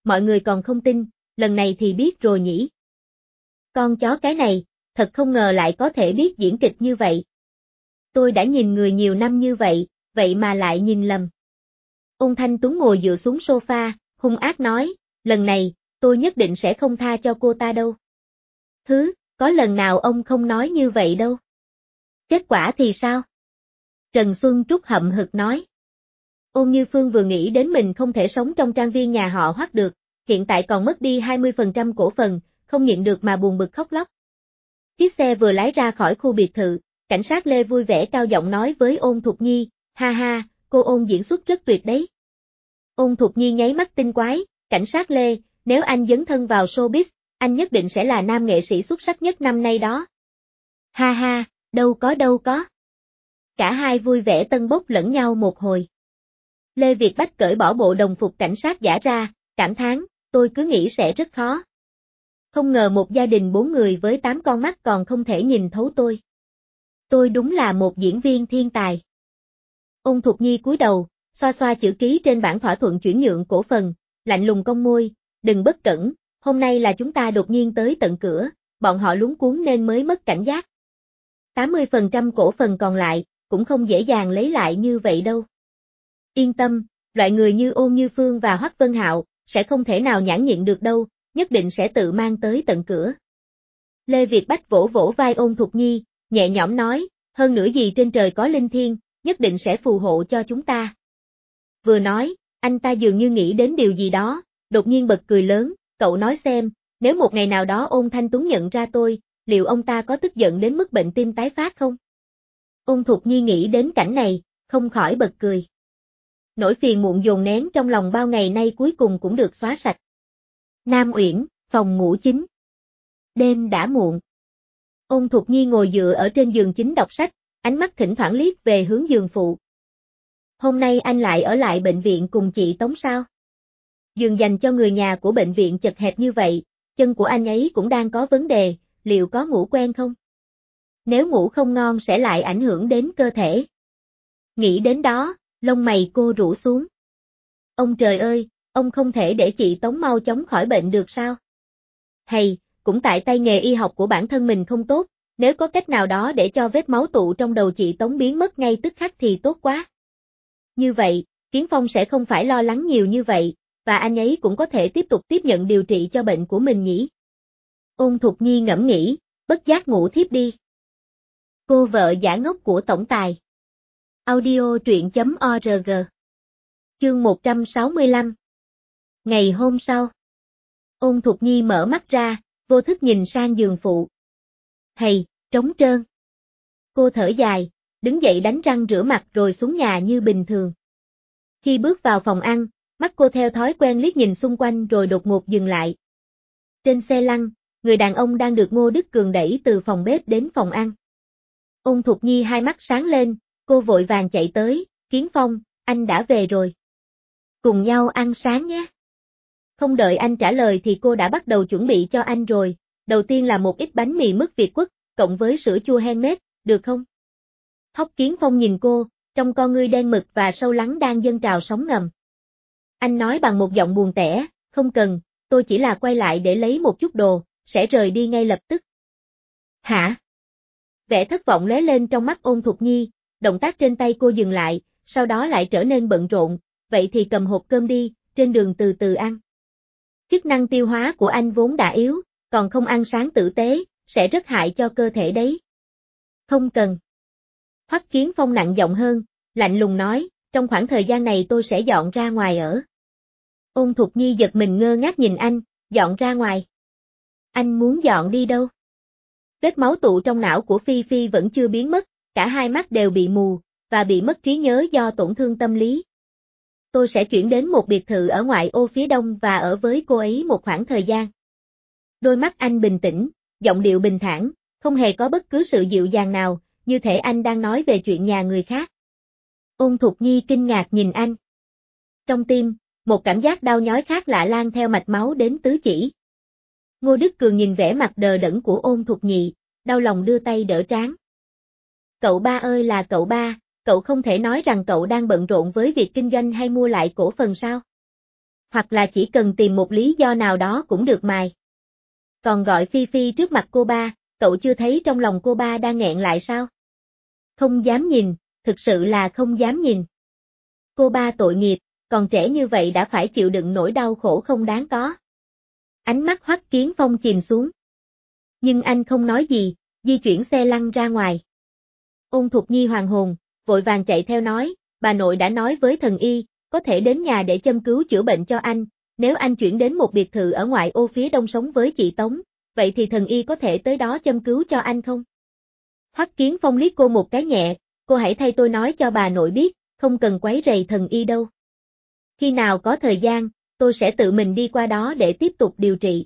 mọi người còn không tin, lần này thì biết rồi nhỉ. Con chó cái này, thật không ngờ lại có thể biết diễn kịch như vậy. Tôi đã nhìn người nhiều năm như vậy, vậy mà lại nhìn lầm. Ôn Thanh Tuấn ngồi dựa xuống sofa, hung ác nói, lần này, tôi nhất định sẽ không tha cho cô ta đâu. Có lần nào ông không nói như vậy đâu. Kết quả thì sao? Trần Xuân Trúc hậm hực nói. Ôn Như Phương vừa nghĩ đến mình không thể sống trong trang viên nhà họ Hoắc được, hiện tại còn mất đi 20% cổ phần, không nhịn được mà buồn bực khóc lóc. Chiếc xe vừa lái ra khỏi khu biệt thự, cảnh sát Lê vui vẻ cao giọng nói với Ôn Thục Nhi, ha ha, cô Ôn diễn xuất rất tuyệt đấy. Ôn Thục Nhi nháy mắt tinh quái, cảnh sát Lê, nếu anh dấn thân vào showbiz, anh nhất định sẽ là nam nghệ sĩ xuất sắc nhất năm nay đó. Ha ha, đâu có. Cả hai vui vẻ tân bốc lẫn nhau một hồi. Lê Việt Bách cởi bỏ bộ đồng phục cảnh sát giả ra, cảm thán, tôi cứ nghĩ sẽ rất khó. Không ngờ một gia đình 4 người với 8 con mắt còn không thể nhìn thấu tôi. Tôi đúng là một diễn viên thiên tài. Ôn Thục Nhi cúi đầu, xoa xoa chữ ký trên bản thỏa thuận chuyển nhượng cổ phần, lạnh lùng cong môi, đừng bất cẩn, hôm nay là chúng ta đột nhiên tới tận cửa, bọn họ luống cuống nên mới mất cảnh giác. 80% cổ phần còn lại, cũng không dễ dàng lấy lại như vậy đâu. Yên tâm, loại người như Ôn Như Phương và Hoắc Vân Hạo, sẽ không thể nào nhãn nhịn được đâu, nhất định sẽ tự mang tới tận cửa. Lê Việt Bách vỗ vỗ vai Ôn Thục Nhi, nhẹ nhõm nói, hơn nữa gì trên trời có linh thiêng, nhất định sẽ phù hộ cho chúng ta. Vừa nói, anh ta dường như nghĩ đến điều gì đó, đột nhiên bật cười lớn, cậu nói xem, nếu một ngày nào đó Ôn Thanh Tuấn nhận ra tôi, liệu ông ta có tức giận đến mức bệnh tim tái phát không? Ôn Thục Nhi nghĩ đến cảnh này, không khỏi bật cười. Nỗi phiền muộn dồn nén trong lòng bao ngày nay cuối cùng cũng được xóa sạch. Nam Uyển, phòng ngủ chính. Đêm đã muộn. Ôn Thục Nhi ngồi dựa ở trên giường chính đọc sách, ánh mắt thỉnh thoảng liếc về hướng giường phụ. Hôm nay anh lại ở lại bệnh viện cùng chị Tống sao? Giường dành cho người nhà của bệnh viện chật hẹp như vậy, chân của anh ấy cũng đang có vấn đề, liệu có ngủ quen không? Nếu ngủ không ngon sẽ lại ảnh hưởng đến cơ thể. Nghĩ đến đó, lông mày cô rũ xuống. Ông trời ơi, ông không thể để chị Tống mau chóng khỏi bệnh được sao? Hay, cũng tại tay nghề y học của bản thân mình không tốt, nếu có cách nào đó để cho vết máu tụ trong đầu chị Tống biến mất ngay tức khắc thì tốt quá. Như vậy, Kiến Phong sẽ không phải lo lắng nhiều như vậy, và anh ấy cũng có thể tiếp tục tiếp nhận điều trị cho bệnh của mình nhỉ. Ôn Thục Nhi ngẫm nghĩ, bất giác ngủ thiếp đi. Cô vợ giả ngốc của tổng tài. Audio truyện.org. Chương 165. Ngày hôm sau. Ôn Thục Nhi mở mắt ra, vô thức nhìn sang giường phụ. Hầy, trống trơn. Cô thở dài, đứng dậy đánh răng rửa mặt rồi xuống nhà như bình thường. Khi bước vào phòng ăn, mắt cô theo thói quen liếc nhìn xung quanh rồi đột ngột dừng lại. Trên xe lăn, người đàn ông đang được Ngô Đức Cường đẩy từ phòng bếp đến phòng ăn. Ôn Thục Nhi hai mắt sáng lên, cô vội vàng chạy tới, Kiến Phong, anh đã về rồi. Cùng nhau ăn sáng nhé. Không đợi anh trả lời thì cô đã bắt đầu chuẩn bị cho anh rồi, đầu tiên là một ít bánh mì mứt Việt Quất, cộng với sữa chua handmade, được không? Hóc Kiến Phong nhìn cô, trong con ngươi đen mực và sâu lắng đang dâng trào sóng ngầm. Anh nói bằng một giọng buồn tẻ, không cần, tôi chỉ là quay lại để lấy một chút đồ, sẽ rời đi ngay lập tức. Hả? Vẻ thất vọng lóe lên trong mắt Ôn Thục Nhi, động tác trên tay cô dừng lại, sau đó lại trở nên bận rộn, vậy thì cầm hộp cơm đi, trên đường từ từ ăn. Chức năng tiêu hóa của anh vốn đã yếu, còn không ăn sáng tử tế, sẽ rất hại cho cơ thể đấy. Không cần. Hoắc Kiến Phong nặng giọng hơn, lạnh lùng nói, trong khoảng thời gian này tôi sẽ dọn ra ngoài ở. Ôn Thục Nhi giật mình ngơ ngác nhìn anh, dọn ra ngoài. Anh muốn dọn đi đâu? Vết máu tụ trong não của Phi Phi vẫn chưa biến mất, cả hai mắt đều bị mù, và bị mất trí nhớ do tổn thương tâm lý. Tôi sẽ chuyển đến một biệt thự ở ngoại ô phía đông và ở với cô ấy một khoảng thời gian. Đôi mắt anh bình tĩnh, giọng điệu bình thản, không hề có bất cứ sự dịu dàng nào, như thể anh đang nói về chuyện nhà người khác. Ôn Thục Nhi kinh ngạc nhìn anh. Trong tim, một cảm giác đau nhói khác lạ lan theo mạch máu đến tứ chỉ. Ngô Đức Cường nhìn vẻ mặt đờ đẫn của Ôn Thục Nhi, đau lòng đưa tay đỡ trán. Cậu ba ơi là cậu ba, cậu không thể nói rằng cậu đang bận rộn với việc kinh doanh hay mua lại cổ phần sao? Hoặc là chỉ cần tìm một lý do nào đó cũng được mài. Còn gọi Phi Phi trước mặt cô ba, cậu chưa thấy trong lòng cô ba đang nghẹn lại sao? Không dám nhìn, thực sự là không dám nhìn. Cô ba tội nghiệp, còn trẻ như vậy đã phải chịu đựng nỗi đau khổ không đáng có. Ánh mắt Hoắc Kiến Phong chìm xuống. Nhưng anh không nói gì, di chuyển xe lăn ra ngoài. Ôn Thục Nhi hoàn hồn, vội vàng chạy theo nói, bà nội đã nói với thần y, có thể đến nhà để châm cứu chữa bệnh cho anh, nếu anh chuyển đến một biệt thự ở ngoại ô phía đông sống với chị Tống, vậy thì thần y có thể tới đó châm cứu cho anh không? Hoắc Kiến Phong liếc cô một cái nhẹ, cô hãy thay tôi nói cho bà nội biết, không cần quấy rầy thần y đâu. Khi nào có thời gian, tôi sẽ tự mình đi qua đó để tiếp tục điều trị.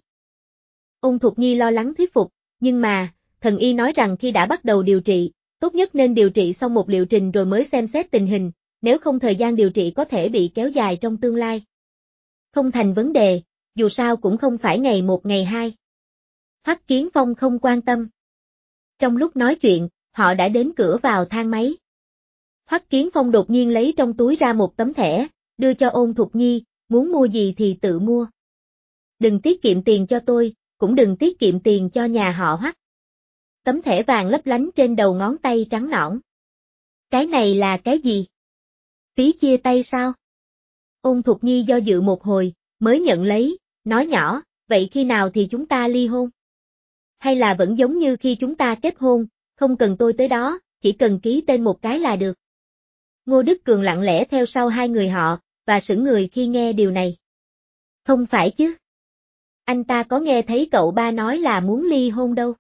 Ôn Thục Nhi lo lắng thuyết phục, nhưng mà, thần y nói rằng khi đã bắt đầu điều trị, tốt nhất nên điều trị xong một liệu trình rồi mới xem xét tình hình, nếu không thời gian điều trị có thể bị kéo dài trong tương lai. Không thành vấn đề, dù sao cũng không phải ngày một ngày hai. Hoắc Kiến Phong không quan tâm. Trong lúc nói chuyện, họ đã đến cửa vào thang máy. Hoắc Kiến Phong đột nhiên lấy trong túi ra một tấm thẻ, đưa cho Ôn Thục Nhi, muốn mua gì thì tự mua. Đừng tiết kiệm tiền cho tôi, cũng đừng tiết kiệm tiền cho nhà họ Hoắc. Tấm thẻ vàng lấp lánh trên đầu ngón tay trắng nõn. Cái này là cái gì? Phí chia tay sao? Ôn Thục Nhi do dự một hồi, mới nhận lấy, nói nhỏ, vậy khi nào thì chúng ta ly hôn? Hay là vẫn giống như khi chúng ta kết hôn, không cần tôi tới đó, chỉ cần ký tên một cái là được. Ngô Đức Cường lặng lẽ theo sau hai người họ, và sững người khi nghe điều này. Không phải chứ? Anh ta có nghe thấy cậu ba nói là muốn ly hôn đâu.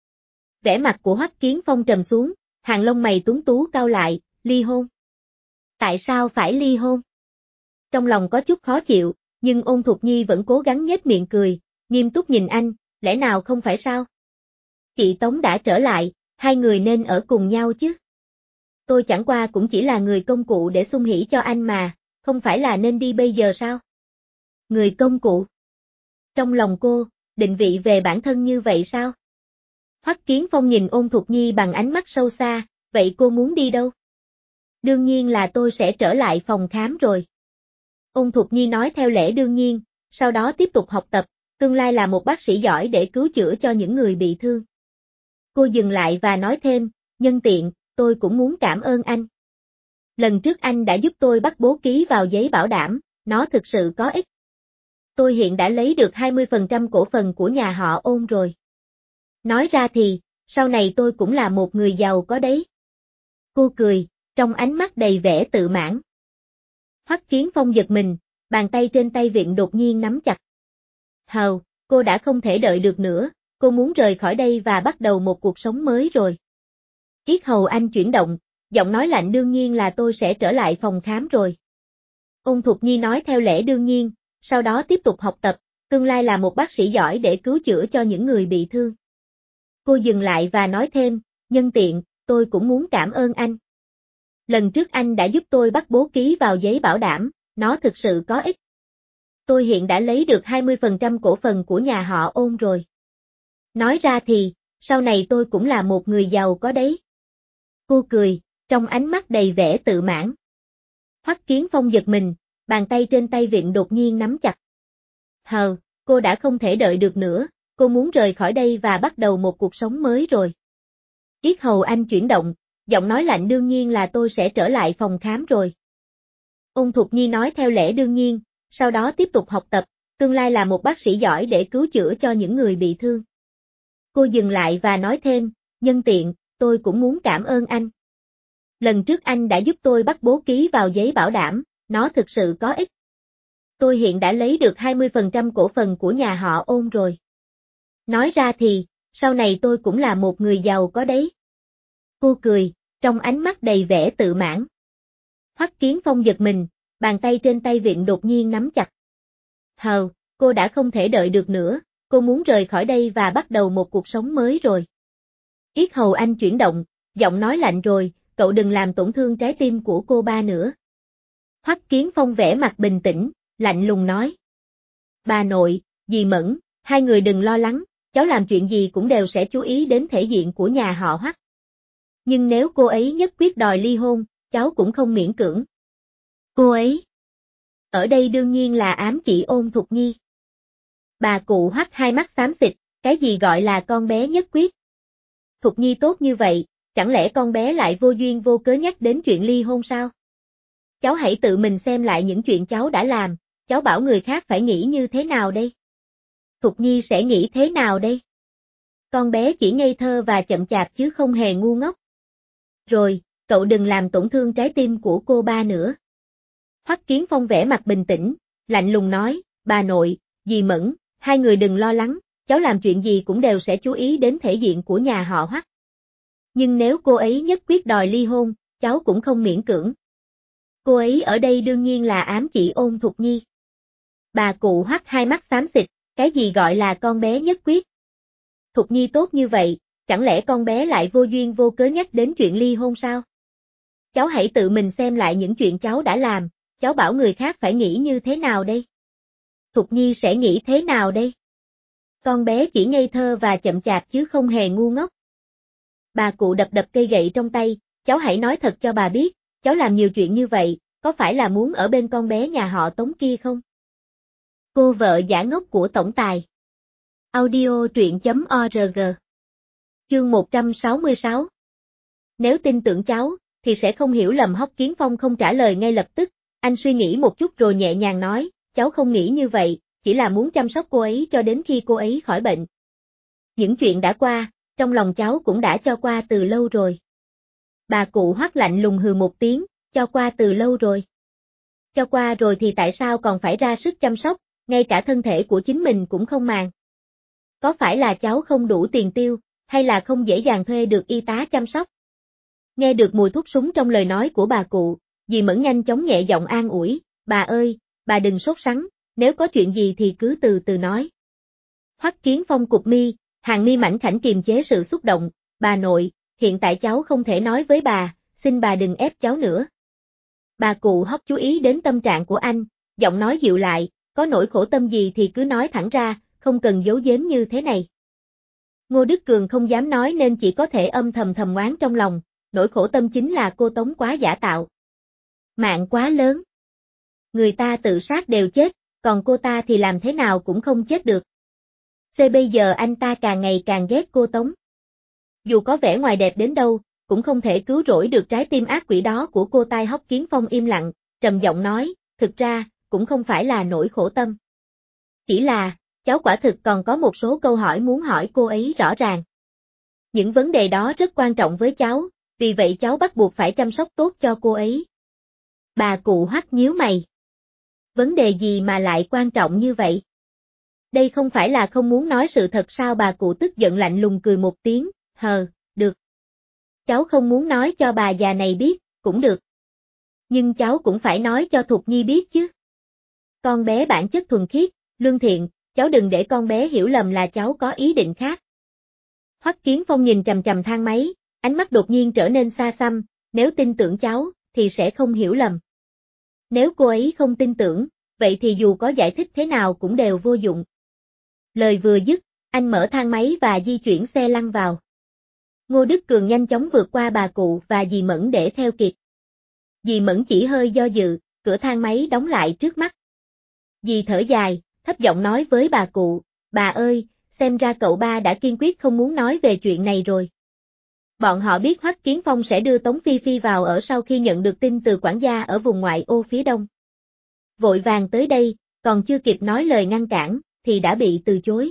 Vẻ mặt của Hoắc Kiến Phong trầm xuống, hàng lông mày tuấn tú cau lại, ly hôn. Tại sao phải ly hôn? Trong lòng có chút khó chịu, nhưng Ôn Thục Nhi vẫn cố gắng nhếch miệng cười, nghiêm túc nhìn anh, lẽ nào không phải sao? Chị Tống đã trở lại, hai người nên ở cùng nhau chứ. Tôi chẳng qua cũng chỉ là người công cụ để xung hỉ cho anh mà, không phải là nên đi bây giờ sao? Người công cụ? Trong lòng cô, định vị về bản thân như vậy sao? Hoắc Kiến Phong nhìn Ôn Thục Nhi bằng ánh mắt sâu xa, vậy cô muốn đi đâu? Đương nhiên là tôi sẽ trở lại phòng khám rồi. Ôn Thục Nhi nói theo lẽ đương nhiên, sau đó tiếp tục học tập, tương lai là một bác sĩ giỏi để cứu chữa cho những người bị thương. Cô dừng lại và nói thêm, nhân tiện, tôi cũng muốn cảm ơn anh. Lần trước anh đã giúp tôi bắt bố ký vào giấy bảo đảm, nó thực sự có ích. Tôi hiện đã lấy được 20% cổ phần của nhà họ Ôn rồi. Nói ra thì, sau này tôi cũng là một người giàu có đấy. Cô cười, trong ánh mắt đầy vẻ tự mãn. Hoắc Kiến Phong giật mình, bàn tay trên tay vịn đột nhiên nắm chặt. Hầu, cô đã không thể đợi được nữa, cô muốn rời khỏi đây và bắt đầu một cuộc sống mới rồi. Yết hầu anh chuyển động, giọng nói lạnh đương nhiên là tôi sẽ trở lại phòng khám rồi. Ôn Thục Nhi nói theo lẽ đương nhiên, sau đó tiếp tục học tập, tương lai là một bác sĩ giỏi để cứu chữa cho những người bị thương. Cô dừng lại và nói thêm, nhân tiện, tôi cũng muốn cảm ơn anh. Lần trước anh đã giúp tôi bắt bố ký vào giấy bảo đảm, nó thực sự có ích. Tôi hiện đã lấy được 20% cổ phần của nhà họ Ôn rồi. Nói ra thì, sau này tôi cũng là một người giàu có đấy. Cô cười, trong ánh mắt đầy vẻ tự mãn. Hoắc Kiến Phong giật mình, bàn tay trên tay vịn đột nhiên nắm chặt. Hờ, cô đã không thể đợi được nữa, cô muốn rời khỏi đây và bắt đầu một cuộc sống mới rồi. Yết hầu anh chuyển động, giọng nói lạnh đương nhiên là tôi sẽ trở lại phòng khám rồi. Ôn Thục Nhi nói theo lẽ đương nhiên, sau đó tiếp tục học tập, tương lai là một bác sĩ giỏi để cứu chữa cho những người bị thương. Cô dừng lại và nói thêm, nhân tiện, tôi cũng muốn cảm ơn anh. Lần trước anh đã giúp tôi bắt bố ký vào giấy bảo đảm, nó thực sự có ích. Tôi hiện đã lấy được 20% cổ phần của nhà họ Ôn rồi. Nói ra thì, sau này tôi cũng là một người giàu có đấy. Cô cười, trong ánh mắt đầy vẻ tự mãn. Hoắc Kiến Phong giật mình, bàn tay trên tay vịn đột nhiên nắm chặt. Hờ, cô đã không thể đợi được nữa, cô muốn rời khỏi đây và bắt đầu một cuộc sống mới rồi. Yết hầu anh chuyển động, giọng nói lạnh rồi, cậu đừng làm tổn thương trái tim của cô ba nữa. Hoắc Kiến Phong vẻ mặt bình tĩnh, lạnh lùng nói. Bà nội, dì Mẫn, hai người đừng lo lắng, cháu làm chuyện gì cũng đều sẽ chú ý đến thể diện của nhà họ Hoắc. Nhưng nếu cô ấy nhất quyết đòi ly hôn, cháu cũng không miễn cưỡng. Cô ấy. Ở đây đương nhiên là ám chỉ Ôn Thục Nhi. Bà cụ Hoắc hai mắt xám xịt, cái gì gọi là con bé nhất quyết? Thục Nhi tốt như vậy, chẳng lẽ con bé lại vô duyên vô cớ nhắc đến chuyện ly hôn sao? Cháu hãy tự mình xem lại những chuyện cháu đã làm, cháu bảo người khác phải nghĩ như thế nào đây? Thục Nhi sẽ nghĩ thế nào đây? Con bé chỉ ngây thơ và chậm chạp chứ không hề ngu ngốc. Rồi, cậu đừng làm tổn thương trái tim của cô ba nữa. Hoắc Kiến Phong vẻ mặt bình tĩnh, lạnh lùng nói, bà nội, dì Mẫn, hai người đừng lo lắng, cháu làm chuyện gì cũng đều sẽ chú ý đến thể diện của nhà họ Hoắc. Nhưng nếu cô ấy nhất quyết đòi ly hôn, cháu cũng không miễn cưỡng. Cô ấy ở đây đương nhiên là ám chỉ Ôn Thục Nhi. Bà cụ Hoắc hai mắt xám xịt, cái gì gọi là con bé nhất quyết? Thục Nhi tốt như vậy, chẳng lẽ con bé lại vô duyên vô cớ nhắc đến chuyện ly hôn sao? Cháu hãy tự mình xem lại những chuyện cháu đã làm, cháu bảo người khác phải nghĩ như thế nào đây? Thục Nhi sẽ nghĩ thế nào đây? Con bé chỉ ngây thơ và chậm chạp chứ không hề ngu ngốc. Bà cụ đập đập cây gậy trong tay, cháu hãy nói thật cho bà biết, cháu làm nhiều chuyện như vậy, có phải là muốn ở bên con bé nhà họ Tống kia không? Cô vợ giả ngốc của tổng tài. Audio truyện.org. Chương 166. Nếu tin tưởng cháu, thì sẽ không hiểu lầm. Hoắc Kiến Phong không trả lời ngay lập tức, anh suy nghĩ một chút rồi nhẹ nhàng nói, cháu không nghĩ như vậy, chỉ là muốn chăm sóc cô ấy cho đến khi cô ấy khỏi bệnh. Những chuyện đã qua, trong lòng cháu cũng đã cho qua từ lâu rồi. Bà cụ Hoắc lạnh lùng hừ một tiếng, cho qua từ lâu rồi. Cho qua rồi thì tại sao còn phải ra sức chăm sóc, ngay cả thân thể của chính mình cũng không màng. Có phải là cháu không đủ tiền tiêu, hay là không dễ dàng thuê được y tá chăm sóc? Nghe được mùi thuốc súng trong lời nói của bà cụ, dì Mẫn nhanh chóng nhẹ giọng an ủi, bà ơi, bà đừng sốt sắng, nếu có chuyện gì thì cứ từ từ nói. Hoắc Kiến Phong cụp mi, hàng mi mảnh khảnh kiềm chế sự xúc động, bà nội, hiện tại cháu không thể nói với bà, xin bà đừng ép cháu nữa. Bà cụ Hoắc chú ý đến tâm trạng của anh, giọng nói dịu lại, có nỗi khổ tâm gì thì cứ nói thẳng ra, không cần giấu giếm như thế này. Ngô Đức Cường không dám nói nên chỉ có thể âm thầm thầm oán trong lòng, nỗi khổ tâm chính là cô Tống quá giả tạo. Mạng quá lớn. Người ta tự sát đều chết, còn cô ta thì làm thế nào cũng không chết được. Bây giờ anh ta càng ngày càng ghét cô Tống. Dù có vẻ ngoài đẹp đến đâu, cũng không thể cứu rỗi được trái tim ác quỷ đó của cô. Tai Hoắc Kiến Phong im lặng, trầm giọng nói, thực ra, cũng không phải là nỗi khổ tâm. Chỉ là, cháu quả thực còn có một số câu hỏi muốn hỏi cô ấy rõ ràng. Những vấn đề đó rất quan trọng với cháu, vì vậy cháu bắt buộc phải chăm sóc tốt cho cô ấy. Bà cụ Hoắc nhíu mày. Vấn đề gì mà lại quan trọng như vậy? Đây không phải là không muốn nói sự thật sao? Bà cụ tức giận lạnh lùng cười một tiếng, được. Cháu không muốn nói cho bà già này biết, cũng được. Nhưng cháu cũng phải nói cho Thục Nhi biết chứ. Con bé bản chất thuần khiết, lương thiện, cháu đừng để con bé hiểu lầm là cháu có ý định khác. Hoắc Kiến Phong nhìn chằm chằm thang máy, ánh mắt đột nhiên trở nên xa xăm, nếu tin tưởng cháu, thì sẽ không hiểu lầm. Nếu cô ấy không tin tưởng, vậy thì dù có giải thích thế nào cũng đều vô dụng. Lời vừa dứt, anh mở thang máy và di chuyển xe lăn vào. Ngô Đức Cường nhanh chóng vượt qua bà cụ và dì Mẫn để theo kịp. Dì Mẫn chỉ hơi do dự, cửa thang máy đóng lại trước mắt. Dì thở dài, thấp giọng nói với bà cụ, bà ơi, xem ra cậu ba đã kiên quyết không muốn nói về chuyện này rồi. Bọn họ biết Hoắc Kiến Phong sẽ đưa Tống Phi Phi vào ở sau khi nhận được tin từ quản gia ở vùng ngoại ô phía đông. Vội vàng tới đây, còn chưa kịp nói lời ngăn cản, thì đã bị từ chối.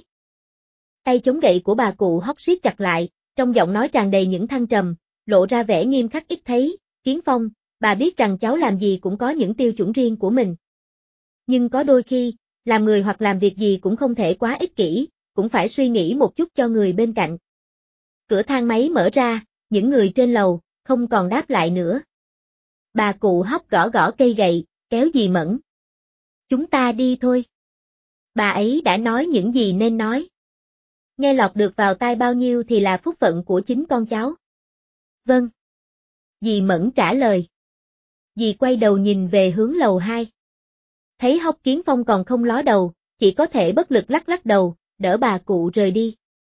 Tay chống gậy của bà cụ Hoắc siết chặt lại, trong giọng nói tràn đầy những thăng trầm, lộ ra vẻ nghiêm khắc ít thấy, Kiến Phong, bà biết rằng cháu làm gì cũng có những tiêu chuẩn riêng của mình. Nhưng có đôi khi, làm người hoặc làm việc gì cũng không thể quá ích kỷ, cũng phải suy nghĩ một chút cho người bên cạnh. Cửa thang máy mở ra, những người trên lầu, không còn đáp lại nữa. Bà cụ Hoắc gõ gõ cây gậy, kéo dì Mẫn. Chúng ta đi thôi. Bà ấy đã nói những gì nên nói. Nghe lọt được vào tai bao nhiêu thì là phúc phận của chính con cháu. Vâng. Dì Mẫn trả lời. Dì quay đầu nhìn về hướng lầu 2. Thấy Hoắc Kiến Phong còn không ló đầu, chỉ có thể bất lực lắc lắc đầu, đỡ bà cụ rời đi.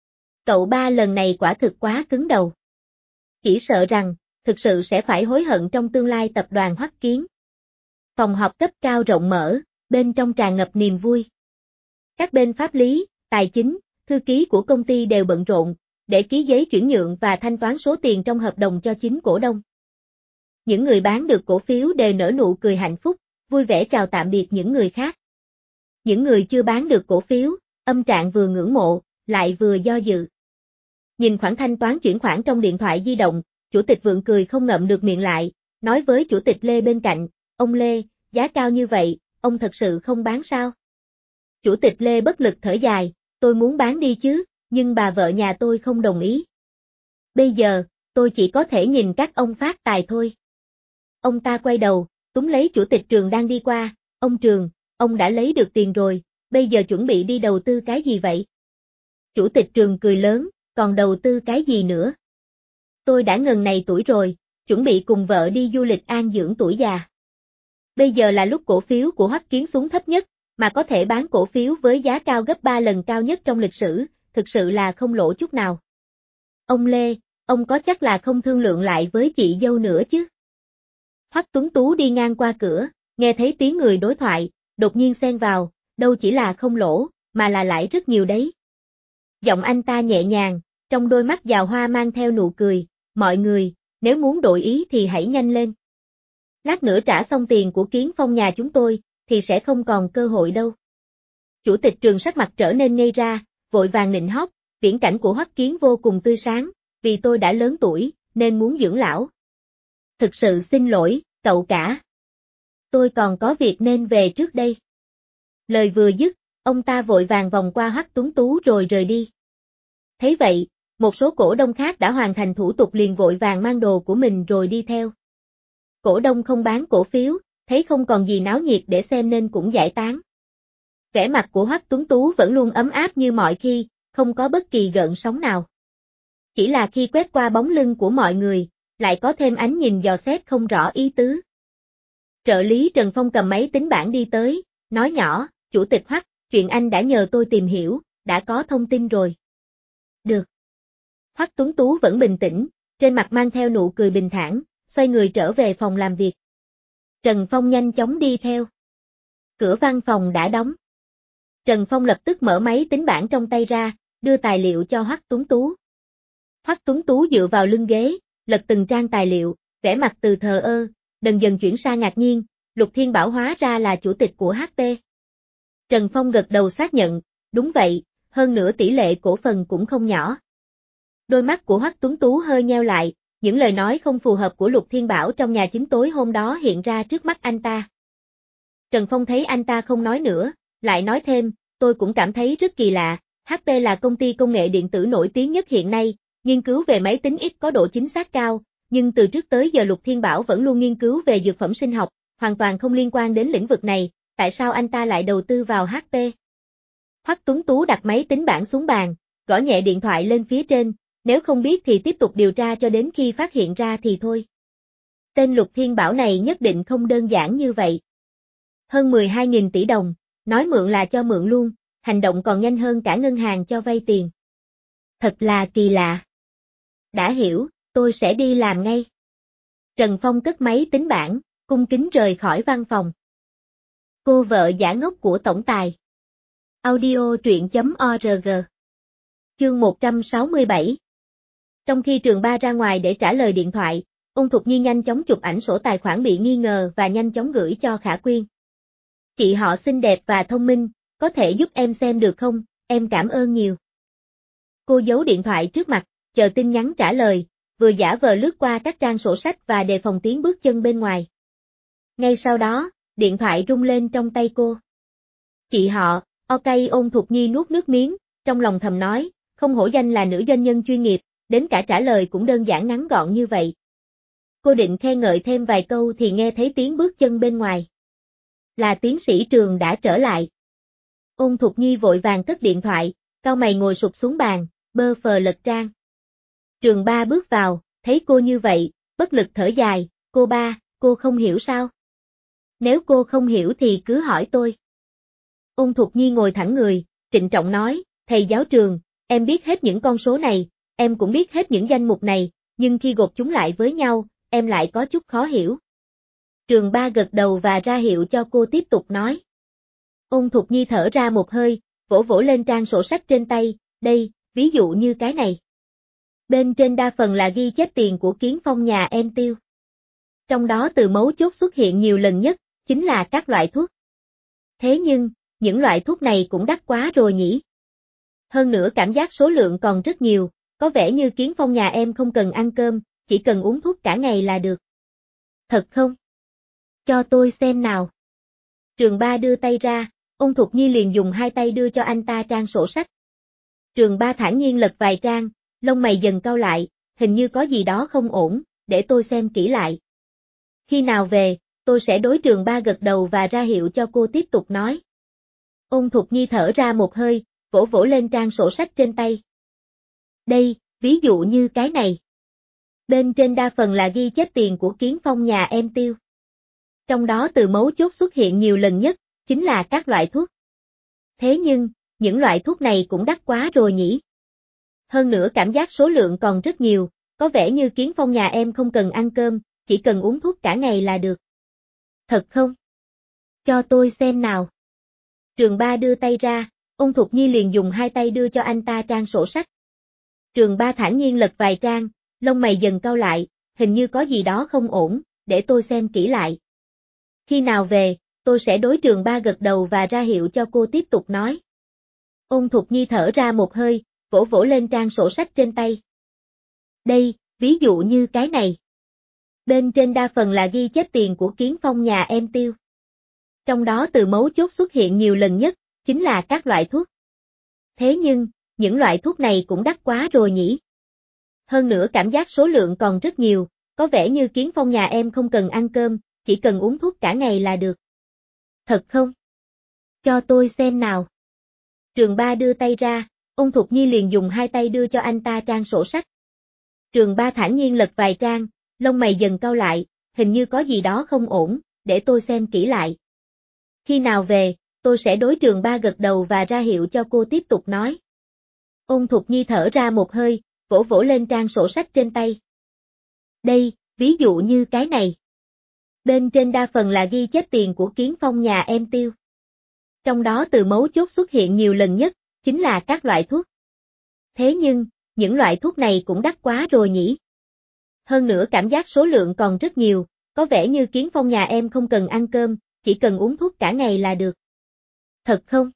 Cậu ba lần này quả thực quá cứng đầu. Chỉ sợ rằng, thực sự sẽ phải hối hận trong tương lai tập đoàn Hoắc Kiến. Phòng họp cấp cao rộng mở, bên trong tràn ngập niềm vui. Các bên pháp lý, tài chính, thư ký của công ty đều bận rộn, để ký giấy chuyển nhượng và thanh toán số tiền trong hợp đồng cho chính cổ đông. Những người bán được cổ phiếu đều nở nụ cười hạnh phúc, vui vẻ chào tạm biệt những người khác. Những người chưa bán được cổ phiếu, âm trạng vừa ngưỡng mộ, lại vừa do dự. Nhìn khoản thanh toán chuyển khoản trong điện thoại di động, chủ tịch Vượng cười không ngậm được miệng lại, nói với chủ tịch Lê bên cạnh, ông Lê, giá cao như vậy, ông thật sự không bán sao? Chủ tịch Lê bất lực thở dài, tôi muốn bán đi chứ, nhưng bà vợ nhà tôi không đồng ý. Bây giờ, tôi chỉ có thể nhìn các ông phát tài thôi. Ông ta quay đầu, túm lấy chủ tịch Trường đang đi qua, ông Trường, ông đã lấy được tiền rồi, bây giờ chuẩn bị đi đầu tư cái gì vậy? Chủ tịch Trường cười lớn, còn đầu tư cái gì nữa? Tôi đã ngần này tuổi rồi, chuẩn bị cùng vợ đi du lịch an dưỡng tuổi già. Bây giờ là lúc cổ phiếu của Hoắc Kiến xuống thấp nhất, mà có thể bán cổ phiếu với giá cao gấp 3 lần cao nhất trong lịch sử, thực sự là không lỗ chút nào. Ông Lê, ông có chắc là không thương lượng lại với chị dâu nữa chứ? Hoắc Tuấn Tú đi ngang qua cửa, nghe thấy tiếng người đối thoại, đột nhiên xen vào, đâu chỉ là không lỗ, mà là lãi rất nhiều đấy. Giọng anh ta nhẹ nhàng, trong đôi mắt giàu hoa mang theo nụ cười, mọi người, nếu muốn đổi ý thì hãy nhanh lên. Lát nữa trả xong tiền của Kiến Phong nhà chúng tôi, thì sẽ không còn cơ hội đâu. Chủ tịch Trường sắc mặt trở nên ngây ra, vội vàng nịnh hót, viễn cảnh của Hoắc Kiến vô cùng tươi sáng, vì tôi đã lớn tuổi, nên muốn dưỡng lão. Thực sự xin lỗi, cậu cả. Tôi còn có việc nên về trước đây. Lời vừa dứt, ông ta vội vàng vòng qua Hoắc Tuấn Tú rồi rời đi. Thấy vậy, một số cổ đông khác đã hoàn thành thủ tục liền vội vàng mang đồ của mình rồi đi theo. Cổ đông không bán cổ phiếu, thấy không còn gì náo nhiệt để xem nên cũng giải tán. Vẻ mặt của Hoắc Tuấn Tú vẫn luôn ấm áp như mọi khi, không có bất kỳ gợn sóng nào. Chỉ là khi quét qua bóng lưng của mọi người, lại có thêm ánh nhìn dò xét không rõ ý tứ. Trợ lý Trần Phong cầm máy tính bảng đi tới, nói nhỏ, Chủ tịch Hoắc, chuyện anh đã nhờ tôi tìm hiểu, đã có thông tin rồi. Được. Hoắc Tuấn Tú vẫn bình tĩnh, trên mặt mang theo nụ cười bình thản, xoay người trở về phòng làm việc. Trần Phong nhanh chóng đi theo. Cửa văn phòng đã đóng. Trần Phong lập tức mở máy tính bảng trong tay ra, đưa tài liệu cho Hoắc Tuấn Tú. Hoắc Tuấn Tú dựa vào lưng ghế, lật từng trang tài liệu, vẻ mặt từ thờ ơ, dần chuyển sang ngạc nhiên, Lục Thiên Bảo hóa ra là chủ tịch của HP. Trần Phong gật đầu xác nhận, đúng vậy, hơn nữa tỷ lệ cổ phần cũng không nhỏ. Đôi mắt của Hoắc Tuấn Tú hơi nheo lại, những lời nói không phù hợp của Lục Thiên Bảo trong nhà chính tối hôm đó hiện ra trước mắt anh ta. Trần Phong thấy anh ta không nói nữa, lại nói thêm, tôi cũng cảm thấy rất kỳ lạ, HP là công ty công nghệ điện tử nổi tiếng nhất hiện nay, nghiên cứu về máy tính ít có độ chính xác cao, nhưng từ trước tới giờ Lục Thiên Bảo vẫn luôn nghiên cứu về dược phẩm sinh học, hoàn toàn không liên quan đến lĩnh vực này, tại sao anh ta lại đầu tư vào HP? Hoắc Tuấn Tú đặt máy tính bảng xuống bàn, gõ nhẹ điện thoại lên phía trên, nếu không biết thì tiếp tục điều tra cho đến khi phát hiện ra thì thôi. Tên Lục Thiên Bảo này nhất định không đơn giản như vậy. Hơn 12.000 tỷ đồng, nói mượn là cho mượn luôn, hành động còn nhanh hơn cả ngân hàng cho vay tiền. Thật là kỳ lạ. Đã hiểu, tôi sẽ đi làm ngay. Trần Phong cất máy tính bảng, cung kính rời khỏi văn phòng. Cô vợ giả ngốc của tổng tài. Audio truyện.org. Chương 167. Trong khi Trường Ba ra ngoài để trả lời điện thoại, Ôn Thục Nhi nhanh chóng chụp ảnh sổ tài khoản bị nghi ngờ và nhanh chóng gửi cho Khả Quyên. Chị họ xinh đẹp và thông minh, có thể giúp em xem được không, em cảm ơn nhiều. Cô giấu điện thoại trước mặt, chờ tin nhắn trả lời, vừa giả vờ lướt qua các trang sổ sách và đề phòng tiếng bước chân bên ngoài. Ngay sau đó, điện thoại rung lên trong tay cô. Chị họ, ok. Ôn Thục Nhi nuốt nước miếng, trong lòng thầm nói, không hổ danh là nữ doanh nhân chuyên nghiệp, đến cả trả lời cũng đơn giản ngắn gọn như vậy. Cô định khen ngợi thêm vài câu thì nghe thấy tiếng bước chân bên ngoài. Là tiến sĩ Trường đã trở lại. Ôn Thục Nhi vội vàng cất điện thoại, cau mày ngồi sụp xuống bàn, bơ phờ lật trang. Trường Ba bước vào, thấy cô như vậy, bất lực thở dài, cô ba, cô không hiểu sao? Nếu cô không hiểu thì cứ hỏi tôi. Ôn Thục Nhi ngồi thẳng người, trịnh trọng nói, thầy giáo Trường, em biết hết những con số này, em cũng biết hết những danh mục này, nhưng khi gộp chúng lại với nhau, em lại có chút khó hiểu. Trường Ba gật đầu và ra hiệu cho cô tiếp tục nói. Ôn Thục Nhi thở ra một hơi, vỗ vỗ lên trang sổ sách trên tay, đây, ví dụ như cái này. Bên trên đa phần là ghi chép tiền của Kiến Phong nhà em tiêu. Trong đó từ mấu chốt xuất hiện nhiều lần nhất, chính là các loại thuốc. Thế nhưng, những loại thuốc này cũng đắt quá rồi nhỉ? Hơn nữa cảm giác số lượng còn rất nhiều, có vẻ như Kiến Phong nhà em không cần ăn cơm, chỉ cần uống thuốc cả ngày là được. Thật không? Cho tôi xem nào. Trường Ba đưa tay ra, Ôn Thục Nhi liền dùng hai tay đưa cho anh ta trang sổ sách. Trường Ba thản nhiên lật vài trang, lông mày dần cau lại, hình như có gì đó không ổn, để tôi xem kỹ lại. Khi nào về, tôi sẽ đối. Trường Ba gật đầu và ra hiệu cho cô tiếp tục nói. Ôn Thục Nhi thở ra một hơi, vỗ vỗ lên trang sổ sách trên tay. Đây, ví dụ như cái này. Bên trên đa phần là ghi chép tiền của Kiến Phong nhà em tiêu. Trong đó từ mấu chốt xuất hiện nhiều lần nhất, chính là các loại thuốc. Thế nhưng, những loại thuốc này cũng đắt quá rồi nhỉ? Hơn nữa cảm giác số lượng còn rất nhiều, có vẻ như Kiến Phong nhà em không cần ăn cơm, chỉ cần uống thuốc cả ngày là được. Thật không? Cho tôi xem nào. Trường Ba đưa tay ra, Ôn Thục Nhi liền dùng hai tay đưa cho anh ta trang sổ sách. Trường Ba thản nhiên lật vài trang, lông mày dần cau lại, hình như có gì đó không ổn, để tôi xem kỹ lại. Khi nào về, tôi sẽ đối. Trường Ba gật đầu và ra hiệu cho cô tiếp tục nói. Ôn Thục Nhi thở ra một hơi, vỗ vỗ lên trang sổ sách trên tay. Đây, ví dụ như cái này. Bên trên đa phần là ghi chép tiền của Kiến Phong nhà em tiêu. Trong đó từ mấu chốt xuất hiện nhiều lần nhất, chính là các loại thuốc. Thế nhưng, những loại thuốc này cũng đắt quá rồi nhỉ? Hơn nữa cảm giác số lượng còn rất nhiều, có vẻ như Kiến Phong nhà em không cần ăn cơm, chỉ cần uống thuốc cả ngày là được. Thật không? Cho tôi xem nào. Trường Ba đưa tay ra, Ôn Thục Nhi liền dùng hai tay đưa cho anh ta trang sổ sách. Trường Ba thản nhiên lật vài trang, lông mày dần cau lại, hình như có gì đó không ổn, để tôi xem kỹ lại. Khi nào về, tôi sẽ đối. Trường Ba gật đầu và ra hiệu cho cô tiếp tục nói. Ôn Thục Nhi thở ra một hơi, vỗ vỗ lên trang sổ sách trên tay. Đây, ví dụ như cái này. Bên trên đa phần là ghi chép tiền của Kiến Phong nhà em tiêu. Trong đó từ mấu chốt xuất hiện nhiều lần nhất, chính là các loại thuốc. Thế nhưng, những loại thuốc này cũng đắt quá rồi nhỉ? Hơn nữa cảm giác số lượng còn rất nhiều, có vẻ như Kiến Phong nhà em không cần ăn cơm, chỉ cần uống thuốc cả ngày là được. Thật không?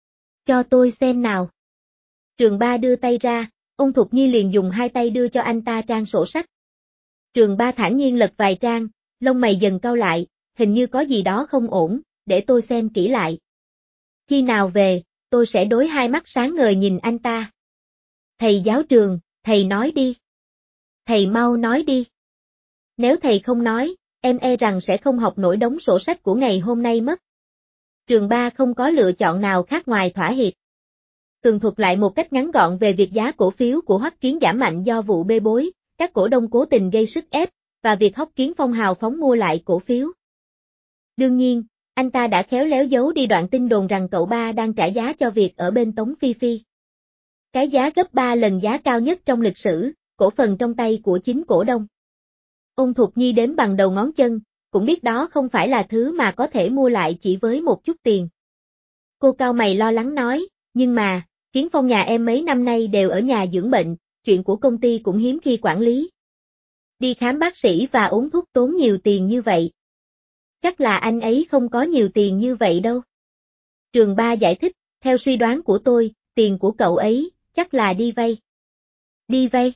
Cho tôi xem nào. Trường Ba đưa tay ra, Ôn Thục Nhi liền dùng hai tay đưa cho anh ta trang sổ sách. Trường Ba thản nhiên lật vài trang, lông mày dần cau lại, hình như có gì đó không ổn, để tôi xem kỹ lại. Khi nào về, tôi sẽ đối. Hai mắt sáng ngời nhìn anh ta. Thầy giáo Trường, thầy nói đi. Thầy mau nói đi. Nếu thầy không nói, em e rằng sẽ không học nổi đống sổ sách của ngày hôm nay mất. Trường Ba không có lựa chọn nào khác ngoài thỏa hiệp. Tường thuật lại một cách ngắn gọn về việc giá cổ phiếu của Hoắc Kiến giảm mạnh do vụ bê bối, các cổ đông cố tình gây sức ép, và việc Hoắc Kiến Phong hào phóng mua lại cổ phiếu. Đương nhiên, anh ta đã khéo léo giấu đi đoạn tin đồn rằng cậu ba đang trả giá cho việc ở bên Tống Phi Phi. Cái giá gấp 3 lần giá cao nhất trong lịch sử, cổ phần trong tay của chính cổ đông. Ôn Thục Nhi đếm bằng đầu ngón chân, cũng biết đó không phải là thứ mà có thể mua lại chỉ với một chút tiền. Cô cau mày lo lắng nói, nhưng mà, Kiến Phong nhà em mấy năm nay đều ở nhà dưỡng bệnh, chuyện của công ty cũng hiếm khi quản lý. Đi khám bác sĩ và uống thuốc tốn nhiều tiền như vậy. Chắc là anh ấy không có nhiều tiền như vậy đâu. Trường Ba giải thích, theo suy đoán của tôi, tiền của cậu ấy, chắc là đi vay. Đi vay?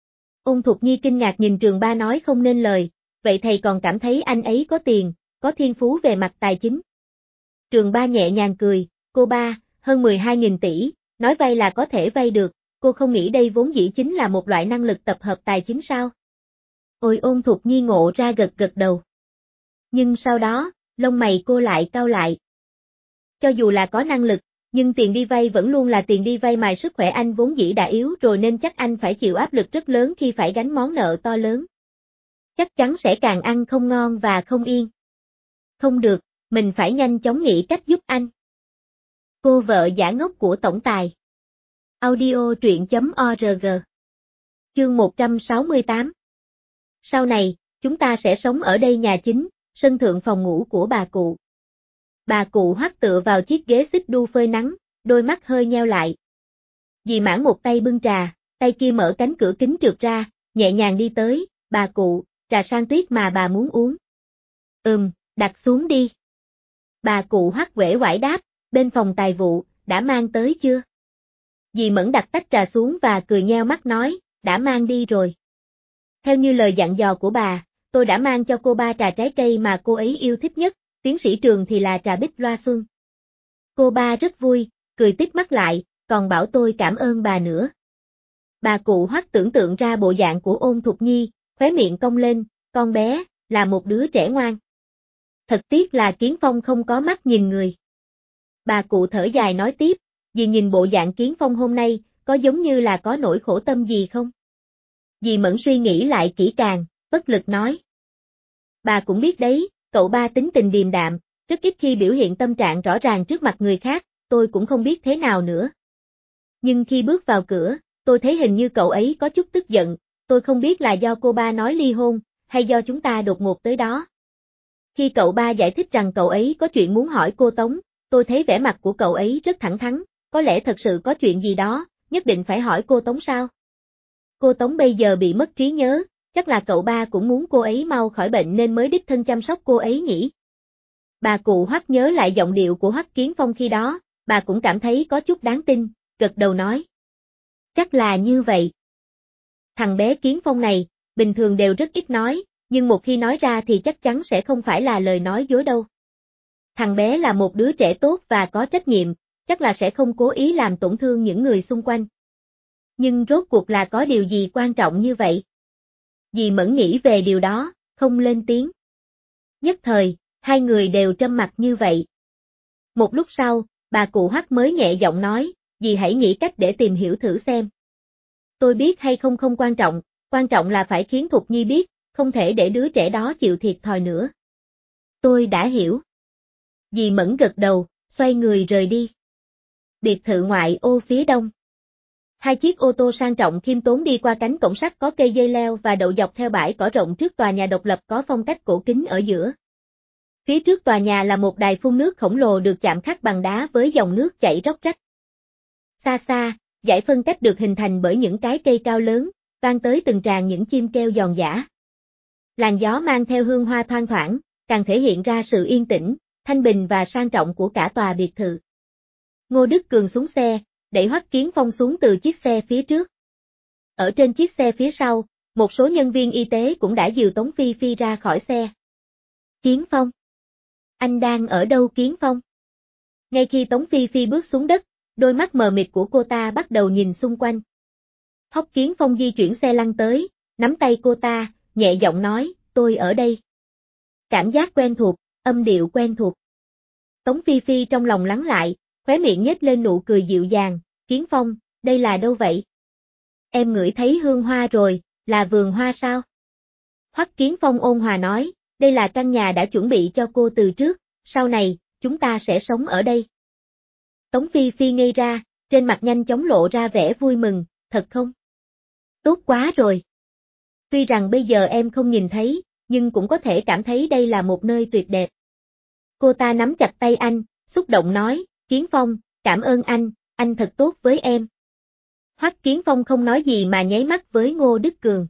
Ôn Thục Nhi kinh ngạc nhìn Trường Ba nói không nên lời, vậy thầy còn cảm thấy anh ấy có tiền, có thiên phú về mặt tài chính. Trường Ba nhẹ nhàng cười, cô ba, hơn 12.000 tỷ, nói vay là có thể vay được, cô không nghĩ đây vốn dĩ chính là một loại năng lực tập hợp tài chính sao? Ôi Ôn Thục Nhi ngộ ra gật gật đầu. Nhưng sau đó, lông mày cô lại cau lại. Cho dù là có năng lực, nhưng tiền đi vay vẫn luôn là tiền đi vay mà sức khỏe anh vốn dĩ đã yếu rồi nên chắc anh phải chịu áp lực rất lớn khi phải gánh món nợ to lớn. Chắc chắn sẽ càng ăn không ngon và không yên. Không được, mình phải nhanh chóng nghĩ cách giúp anh. Cô vợ giả ngốc của tổng tài. Audio truyện.org. Chương 168. Sau này, chúng ta sẽ sống ở đây nhà chính, sân thượng phòng ngủ của bà cụ. Bà cụ Hoắc tựa vào chiếc ghế xích đu phơi nắng, đôi mắt hơi nheo lại. Dì Mãn một tay bưng trà, tay kia mở cánh cửa kính trượt ra, nhẹ nhàng đi tới, bà cụ, trà san tuyết mà bà muốn uống. Đặt xuống đi. Bà cụ Hoắc uể oải đáp, bên phòng tài vụ, đã mang tới chưa? Dì Mẫn đặt tách trà xuống và cười nheo mắt nói, đã mang đi rồi. Theo như lời dặn dò của bà, tôi đã mang cho cô 3 trà trái cây mà cô ấy yêu thích nhất, tiến sĩ Trường thì là trà bích loa xuân. Cô 3 rất vui, cười tít mắt lại, còn bảo tôi cảm ơn bà nữa. Bà cụ Hoắc tưởng tượng ra bộ dạng của Ôn Thục Nhi, khóe miệng cong lên, con bé, là một đứa trẻ ngoan. Thật tiếc là Kiến Phong không có mắt nhìn người. Bà cụ thở dài nói tiếp, dì nhìn bộ dạng Kiến Phong hôm nay, có giống như là có nỗi khổ tâm gì không? Dì Mẫn suy nghĩ lại kỹ càng, bất lực nói. Bà cũng biết đấy, cậu 3 tính tình điềm đạm, rất ít khi biểu hiện tâm trạng rõ ràng trước mặt người khác, tôi cũng không biết thế nào nữa. Nhưng khi bước vào cửa, tôi thấy hình như cậu ấy có chút tức giận, tôi không biết là do cô 3 nói ly hôn, hay do chúng ta đột ngột tới đó. Khi cậu 3 giải thích rằng cậu ấy có chuyện muốn hỏi cô Tống, tôi thấy vẻ mặt của cậu ấy rất thẳng thắn, có lẽ thật sự có chuyện gì đó, nhất định phải hỏi cô Tống sao? Cô Tống bây giờ bị mất trí nhớ, chắc là cậu 3 cũng muốn cô ấy mau khỏi bệnh nên mới đích thân chăm sóc cô ấy nhỉ? Bà cụ Hoắc nhớ lại giọng điệu của Hoắc Kiến Phong khi đó, bà cũng cảm thấy có chút đáng tin, gật đầu nói. Chắc là như vậy. Thằng bé Kiến Phong này, bình thường đều rất ít nói, nhưng một khi nói ra thì chắc chắn sẽ không phải là lời nói dối đâu. Thằng bé là một đứa trẻ tốt và có trách nhiệm, chắc là sẽ không cố ý làm tổn thương những người xung quanh. Nhưng rốt cuộc là có điều gì quan trọng như vậy? Dì Mẫn nghĩ về điều đó, không lên tiếng. Nhất thời, hai người đều trầm mặc như vậy. Một lúc sau, bà cụ Hoắc mới nhẹ giọng nói, dì hãy nghĩ cách để tìm hiểu thử xem. Tôi biết hay không không quan trọng là phải khiến Thục Nhi biết, không thể để đứa trẻ đó chịu thiệt thòi nữa. Tôi đã hiểu. Dì Mẫn gật đầu, xoay người rời đi. Biệt thự ngoại ô phía đông. Hai chiếc ô tô sang trọng khiêm tốn đi qua cánh cổng sắt có cây dây leo và đậu dọc theo bãi cỏ rộng trước tòa nhà độc lập có phong cách cổ kính ở giữa. Phía trước tòa nhà là một đài phun nước khổng lồ được chạm khắc bằng đá với dòng nước chảy róc rách. Xa xa, dải phân cách được hình thành bởi những cái cây cao lớn, vang tới từng tràng những chim kêu giòn giã. Làn gió mang theo hương hoa thoang thoảng, càng thể hiện ra sự yên tĩnh, thanh bình và sang trọng của cả tòa biệt thự. Ngô Đức Cường xuống xe, đẩy Hoắc Kiến Phong xuống từ chiếc xe phía trước. Ở trên chiếc xe phía sau, một số nhân viên y tế cũng đã dìu Tống Phi Phi ra khỏi xe. Kiến Phong. Anh đang ở đâu Kiến Phong? Ngay khi Tống Phi Phi bước xuống đất, đôi mắt mờ mịt của cô ta bắt đầu nhìn xung quanh. Hoắc Kiến Phong di chuyển xe lăn tới, nắm tay cô ta, nhẹ giọng nói, tôi ở đây. Cảm giác quen thuộc, âm điệu quen thuộc. Tống Phi Phi trong lòng lắng lại, khóe miệng nhếch lên nụ cười dịu dàng, Kiến Phong, đây là đâu vậy? Em ngửi thấy hương hoa rồi, là vườn hoa sao? Hoắc Kiến Phong ôn hòa nói, đây là căn nhà đã chuẩn bị cho cô từ trước, sau này, chúng ta sẽ sống ở đây. Tống Phi Phi ngây ra, trên mặt nhanh chóng lộ ra vẻ vui mừng, thật không? Tốt quá rồi. Tuy rằng bây giờ em không nhìn thấy, nhưng cũng có thể cảm thấy đây là một nơi tuyệt đẹp. Cô ta nắm chặt tay anh, xúc động nói, Kiến Phong, cảm ơn anh thật tốt với em. Hoắc Kiến Phong không nói gì mà nháy mắt với Ngô Đức Cường.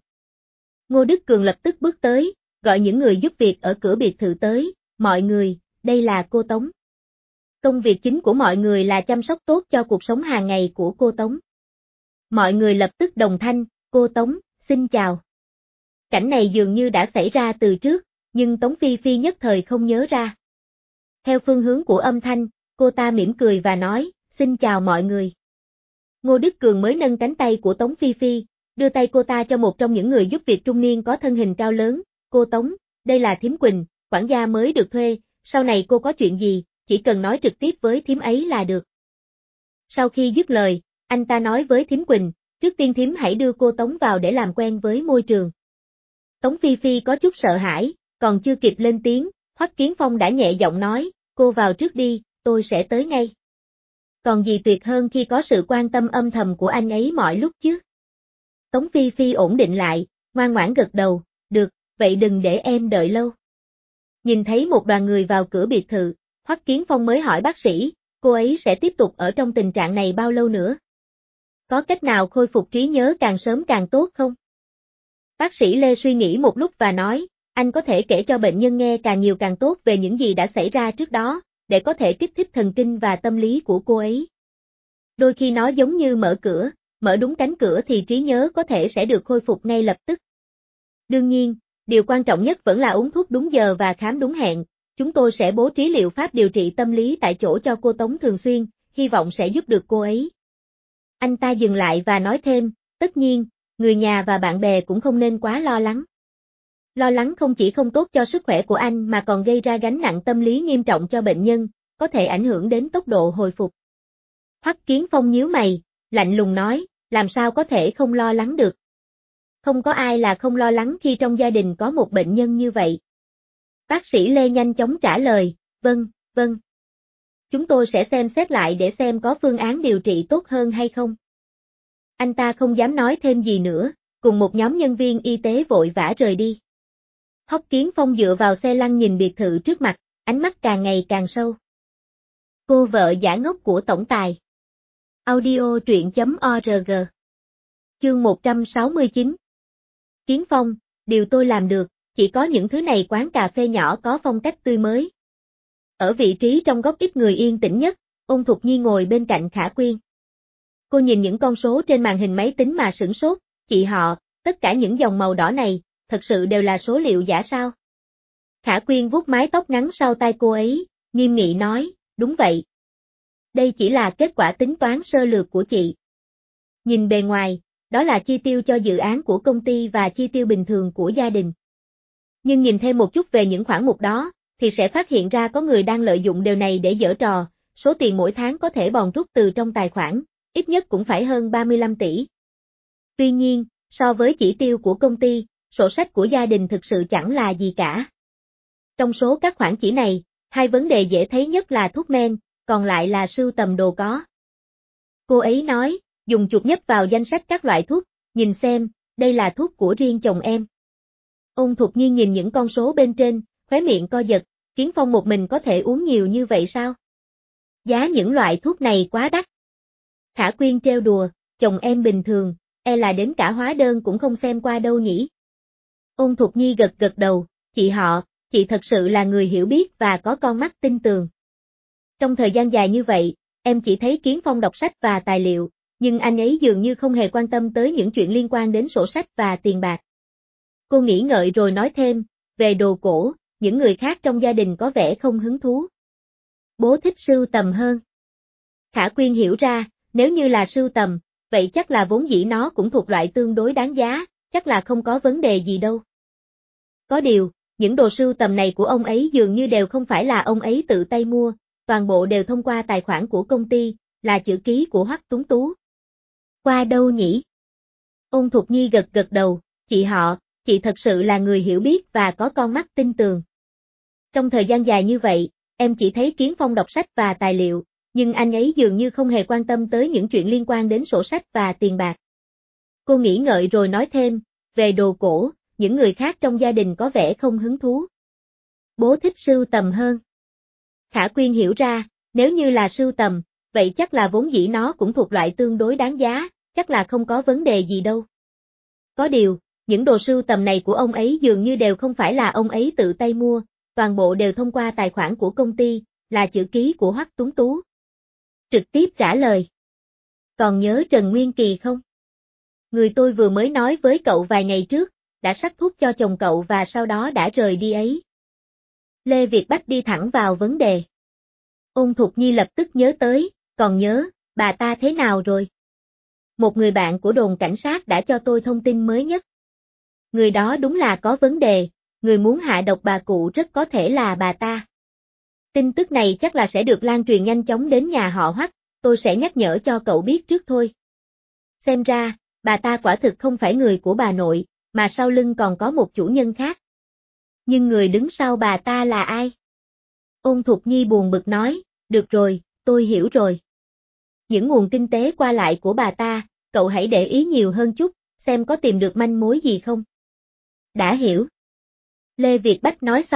Ngô Đức Cường lập tức bước tới, gọi những người giúp việc ở cửa biệt thự tới, mọi người, đây là cô Tống. Công việc chính của mọi người là chăm sóc tốt cho cuộc sống hàng ngày của cô Tống. Mọi người lập tức đồng thanh, cô Tống, xin chào. Cảnh này dường như đã xảy ra từ trước, nhưng Tống Phi Phi nhất thời không nhớ ra. Theo phương hướng của âm thanh, cô ta mỉm cười và nói, xin chào mọi người. Ngô Đức Cường mới nâng cánh tay của Tống Phi Phi, đưa tay cô ta cho một trong những người giúp việc trung niên có thân hình cao lớn, cô Tống, đây là thím Quỳnh, quản gia mới được thuê, sau này cô có chuyện gì, chỉ cần nói trực tiếp với thím ấy là được. Sau khi dứt lời, anh ta nói với thím Quỳnh, trước tiên thím hãy đưa cô Tống vào để làm quen với môi trường. Tống Phi Phi có chút sợ hãi, còn chưa kịp lên tiếng, Hoắc Kiến Phong đã nhẹ giọng nói, cô vào trước đi, tôi sẽ tới ngay. Còn gì tuyệt hơn khi có sự quan tâm âm thầm của anh ấy mọi lúc chứ? Tống Phi Phi ổn định lại, ngoan ngoãn gật đầu, được, vậy đừng để em đợi lâu. Nhìn thấy một đoàn người vào cửa biệt thự, Hoắc Kiến Phong mới hỏi bác sĩ, cô ấy sẽ tiếp tục ở trong tình trạng này bao lâu nữa? Có cách nào khôi phục trí nhớ càng sớm càng tốt không? Bác sĩ Lê suy nghĩ một lúc và nói, anh có thể kể cho bệnh nhân nghe càng nhiều càng tốt về những gì đã xảy ra trước đó, để có thể kích thích thần kinh và tâm lý của cô ấy. Đôi khi nó giống như mở cửa, mở đúng cánh cửa thì trí nhớ có thể sẽ được khôi phục ngay lập tức. Đương nhiên, điều quan trọng nhất vẫn là uống thuốc đúng giờ và khám đúng hẹn, chúng tôi sẽ bố trí liệu pháp điều trị tâm lý tại chỗ cho cô Tống thường xuyên, hy vọng sẽ giúp được cô ấy. Anh ta dừng lại và nói thêm, tất nhiên, người nhà và bạn bè cũng không nên quá lo lắng. Lo lắng không chỉ không tốt cho sức khỏe của anh mà còn gây ra gánh nặng tâm lý nghiêm trọng cho bệnh nhân, có thể ảnh hưởng đến tốc độ hồi phục. Hoắc Kiến Phong nhíu mày, lạnh lùng nói, làm sao có thể không lo lắng được. Không có ai là không lo lắng khi trong gia đình có một bệnh nhân như vậy. Bác sĩ Lê nhanh chóng trả lời, vâng, vâng. Chúng tôi sẽ xem xét lại để xem có phương án điều trị tốt hơn hay không. Anh ta không dám nói thêm gì nữa, cùng một nhóm nhân viên y tế vội vã rời đi. Hoắc Kiến Phong dựa vào xe lăn nhìn biệt thự trước mặt, ánh mắt càng ngày càng sâu. Cô vợ giả ngốc của tổng tài. Audio truyện.org. Chương 169. Kiến Phong, điều tôi làm được, chỉ có những thứ này quán cà phê nhỏ có phong cách tươi mới. Ở vị trí trong góc ít người yên tĩnh nhất, Ôn Thục Nhi ngồi bên cạnh Khả Quyên. Cô nhìn những con số trên màn hình máy tính mà sửng sốt, chị họ, tất cả những dòng màu đỏ này, thật sự đều là số liệu giả sao? Khả Quyên vuốt mái tóc ngắn sau tai cô ấy, nghiêm nghị nói, đúng vậy. Đây chỉ là kết quả tính toán sơ lược của chị. Nhìn bề ngoài, đó là chi tiêu cho dự án của công ty và chi tiêu bình thường của gia đình. Nhưng nhìn thêm một chút về những khoản mục đó, thì sẽ phát hiện ra có người đang lợi dụng điều này để giở trò, số tiền mỗi tháng có thể bòn rút từ trong tài khoản, ít nhất cũng phải hơn 35 tỷ. Tuy nhiên, so với chỉ tiêu của công ty, sổ sách của gia đình thực sự chẳng là gì cả. Trong số các khoản chỉ này, hai vấn đề dễ thấy nhất là thuốc men, còn lại là sưu tầm đồ có. Cô ấy nói, dùng chuột nhấp vào danh sách các loại thuốc, nhìn xem, đây là thuốc của riêng chồng em. Ôn Thục Nhiên nhìn những con số bên trên, khóe miệng co giật, Kiến Phong một mình có thể uống nhiều như vậy sao? Giá những loại thuốc này quá đắt. Khả Quyên trêu đùa, chồng em bình thường, e là đến cả hóa đơn cũng không xem qua đâu nhỉ? Ôn Thục Nhi gật gật đầu, chị thật sự là người hiểu biết và có con mắt tinh tường. Trong thời gian dài như vậy, em chỉ thấy Kiến Phong đọc sách và tài liệu, nhưng anh ấy dường như không hề quan tâm tới những chuyện liên quan đến sổ sách và tiền bạc. Cô nghĩ ngợi rồi nói thêm, về đồ cổ, những người khác trong gia đình có vẻ không hứng thú. Bố thích sưu tầm hơn. Khả Quyên hiểu ra, nếu như là sưu tầm, vậy chắc là vốn dĩ nó cũng thuộc loại tương đối đáng giá, chắc là không có vấn đề gì đâu. Có điều, những đồ sưu tầm này của ông ấy dường như đều không phải là ông ấy tự tay mua, toàn bộ đều thông qua tài khoản của công ty, là chữ ký của Hoắc Tuấn Tú. Qua đâu nhỉ? Ôn Thục Nhi gật gật đầu, chị thật sự là người hiểu biết và có con mắt tinh tường. Trong thời gian dài như vậy, em chỉ thấy Kiến Phong đọc sách và tài liệu, nhưng anh ấy dường như không hề quan tâm tới những chuyện liên quan đến sổ sách và tiền bạc. Cô nghĩ ngợi rồi nói thêm, về đồ cổ, những người khác trong gia đình có vẻ không hứng thú. Bố thích sưu tầm hơn. Khả Quyên hiểu ra, nếu như là sưu tầm, vậy chắc là vốn dĩ nó cũng thuộc loại tương đối đáng giá, chắc là không có vấn đề gì đâu. Có điều, những đồ sưu tầm này của ông ấy dường như đều không phải là ông ấy tự tay mua, toàn bộ đều thông qua tài khoản của công ty, là chữ ký của Hoắc Tuấn Tú. Trực tiếp trả lời. Còn nhớ Trần Nguyên Kỳ không? Người tôi vừa mới nói với cậu vài ngày trước, đã sắc thuốc cho chồng cậu và sau đó đã rời đi ấy. Lê Việt Bách đi thẳng vào vấn đề. Ôn Thục Nhi lập tức nhớ tới, còn nhớ, bà ta thế nào rồi? Một người bạn của đồn cảnh sát đã cho tôi thông tin mới nhất. Người đó đúng là có vấn đề, người muốn hạ độc bà cụ rất có thể là bà ta. Tin tức này chắc là sẽ được lan truyền nhanh chóng đến nhà họ Hoắc, tôi sẽ nhắc nhở cho cậu biết trước thôi. Xem ra, bà ta quả thực không phải người của bà nội, mà sau lưng còn có một chủ nhân khác. Nhưng người đứng sau bà ta là ai? Ôn Thục Nhi buồn bực nói, được rồi, tôi hiểu rồi. Những nguồn kinh tế qua lại của bà ta, cậu hãy để ý nhiều hơn chút, xem có tìm được manh mối gì không. Đã hiểu. Lê Việt Bách nói xong,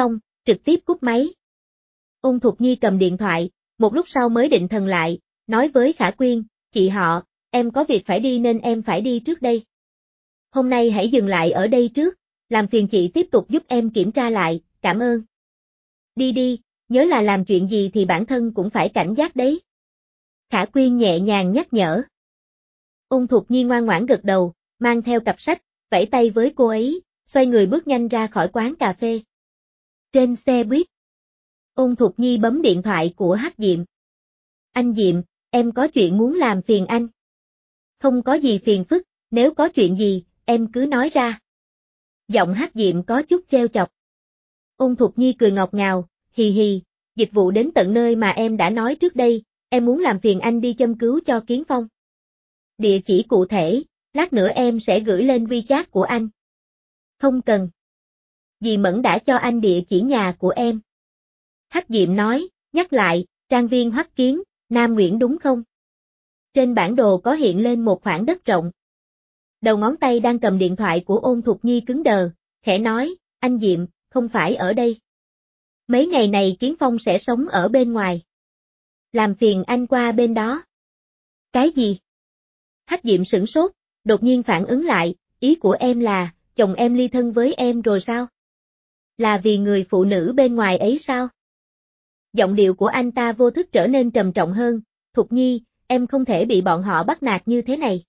trực tiếp cúp máy. Ôn Thục Nhi cầm điện thoại, một lúc sau mới định thần lại, nói với Khả Quyên, chị họ, em có việc phải đi nên em phải đi trước đây. Hôm nay hãy dừng lại ở đây trước, làm phiền chị tiếp tục giúp em kiểm tra lại, cảm ơn. Đi đi, nhớ là làm chuyện gì thì bản thân cũng phải cảnh giác đấy. Khả Quyên nhẹ nhàng nhắc nhở. Ôn Thục Nhi ngoan ngoãn gật đầu, mang theo cặp sách, vẫy tay với cô ấy, xoay người bước nhanh ra khỏi quán cà phê. Trên xe buýt, Ôn Thục Nhi bấm điện thoại của Hắc Diệm. Anh Diệm, em có chuyện muốn làm phiền anh. Không có gì phiền phức, nếu có chuyện gì, em cứ nói ra. Giọng Hắc Diệm có chút trêu chọc. Ôn Thục Nhi cười ngọt ngào, hì hì, dịch vụ đến tận nơi mà em đã nói trước đây, em muốn làm phiền anh đi châm cứu cho Kiến Phong. Địa chỉ cụ thể, lát nữa em sẽ gửi lên WeChat của anh. Không cần. Dì Mẫn đã cho anh địa chỉ nhà của em. Hắc Diệm nói, nhắc lại, trang viên Hoắc Kiến, Nam Nguyễn đúng không? Trên bản đồ có hiện lên một khoảng đất rộng. Đầu ngón tay đang cầm điện thoại của Ôn Thục Nhi cứng đờ, khẽ nói, anh Diệm, không phải ở đây. Mấy ngày này Kiến Phong sẽ sống ở bên ngoài. Làm phiền anh qua bên đó. Cái gì? Hắc Diệm sửng sốt, đột nhiên phản ứng lại, ý của em là, chồng em ly thân với em rồi sao? Là vì người phụ nữ bên ngoài ấy sao? Giọng điệu của anh ta vô thức trở nên trầm trọng hơn, Thục Nhi, em không thể bị bọn họ bắt nạt như thế này.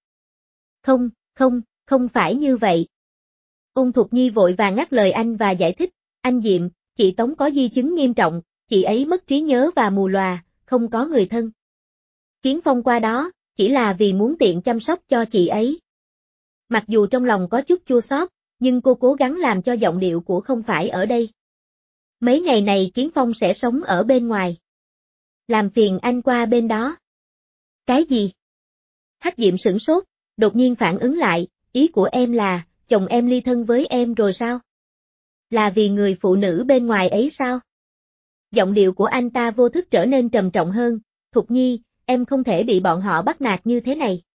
Không phải như vậy. Ôn Thục Nhi vội vàng ngắt lời anh và giải thích, anh Diệm, chị Tống có di chứng nghiêm trọng, chị ấy mất trí nhớ và mù lòa, không có người thân. Kiến Phong qua đó, chỉ là vì muốn tiện chăm sóc cho chị ấy. Mặc dù trong lòng có chút chua xót, nhưng cô cố gắng làm cho giọng điệu của không phải ở đây. Mấy ngày này Kiến Phong sẽ sống ở bên ngoài. Làm phiền anh qua bên đó. Cái gì? Hắc Diệm sửng sốt, đột nhiên phản ứng lại, ý của em là, chồng em ly thân với em rồi sao? Là vì người phụ nữ bên ngoài ấy sao? Giọng điệu của anh ta vô thức trở nên trầm trọng hơn, Thục Nhi, em không thể bị bọn họ bắt nạt như thế này.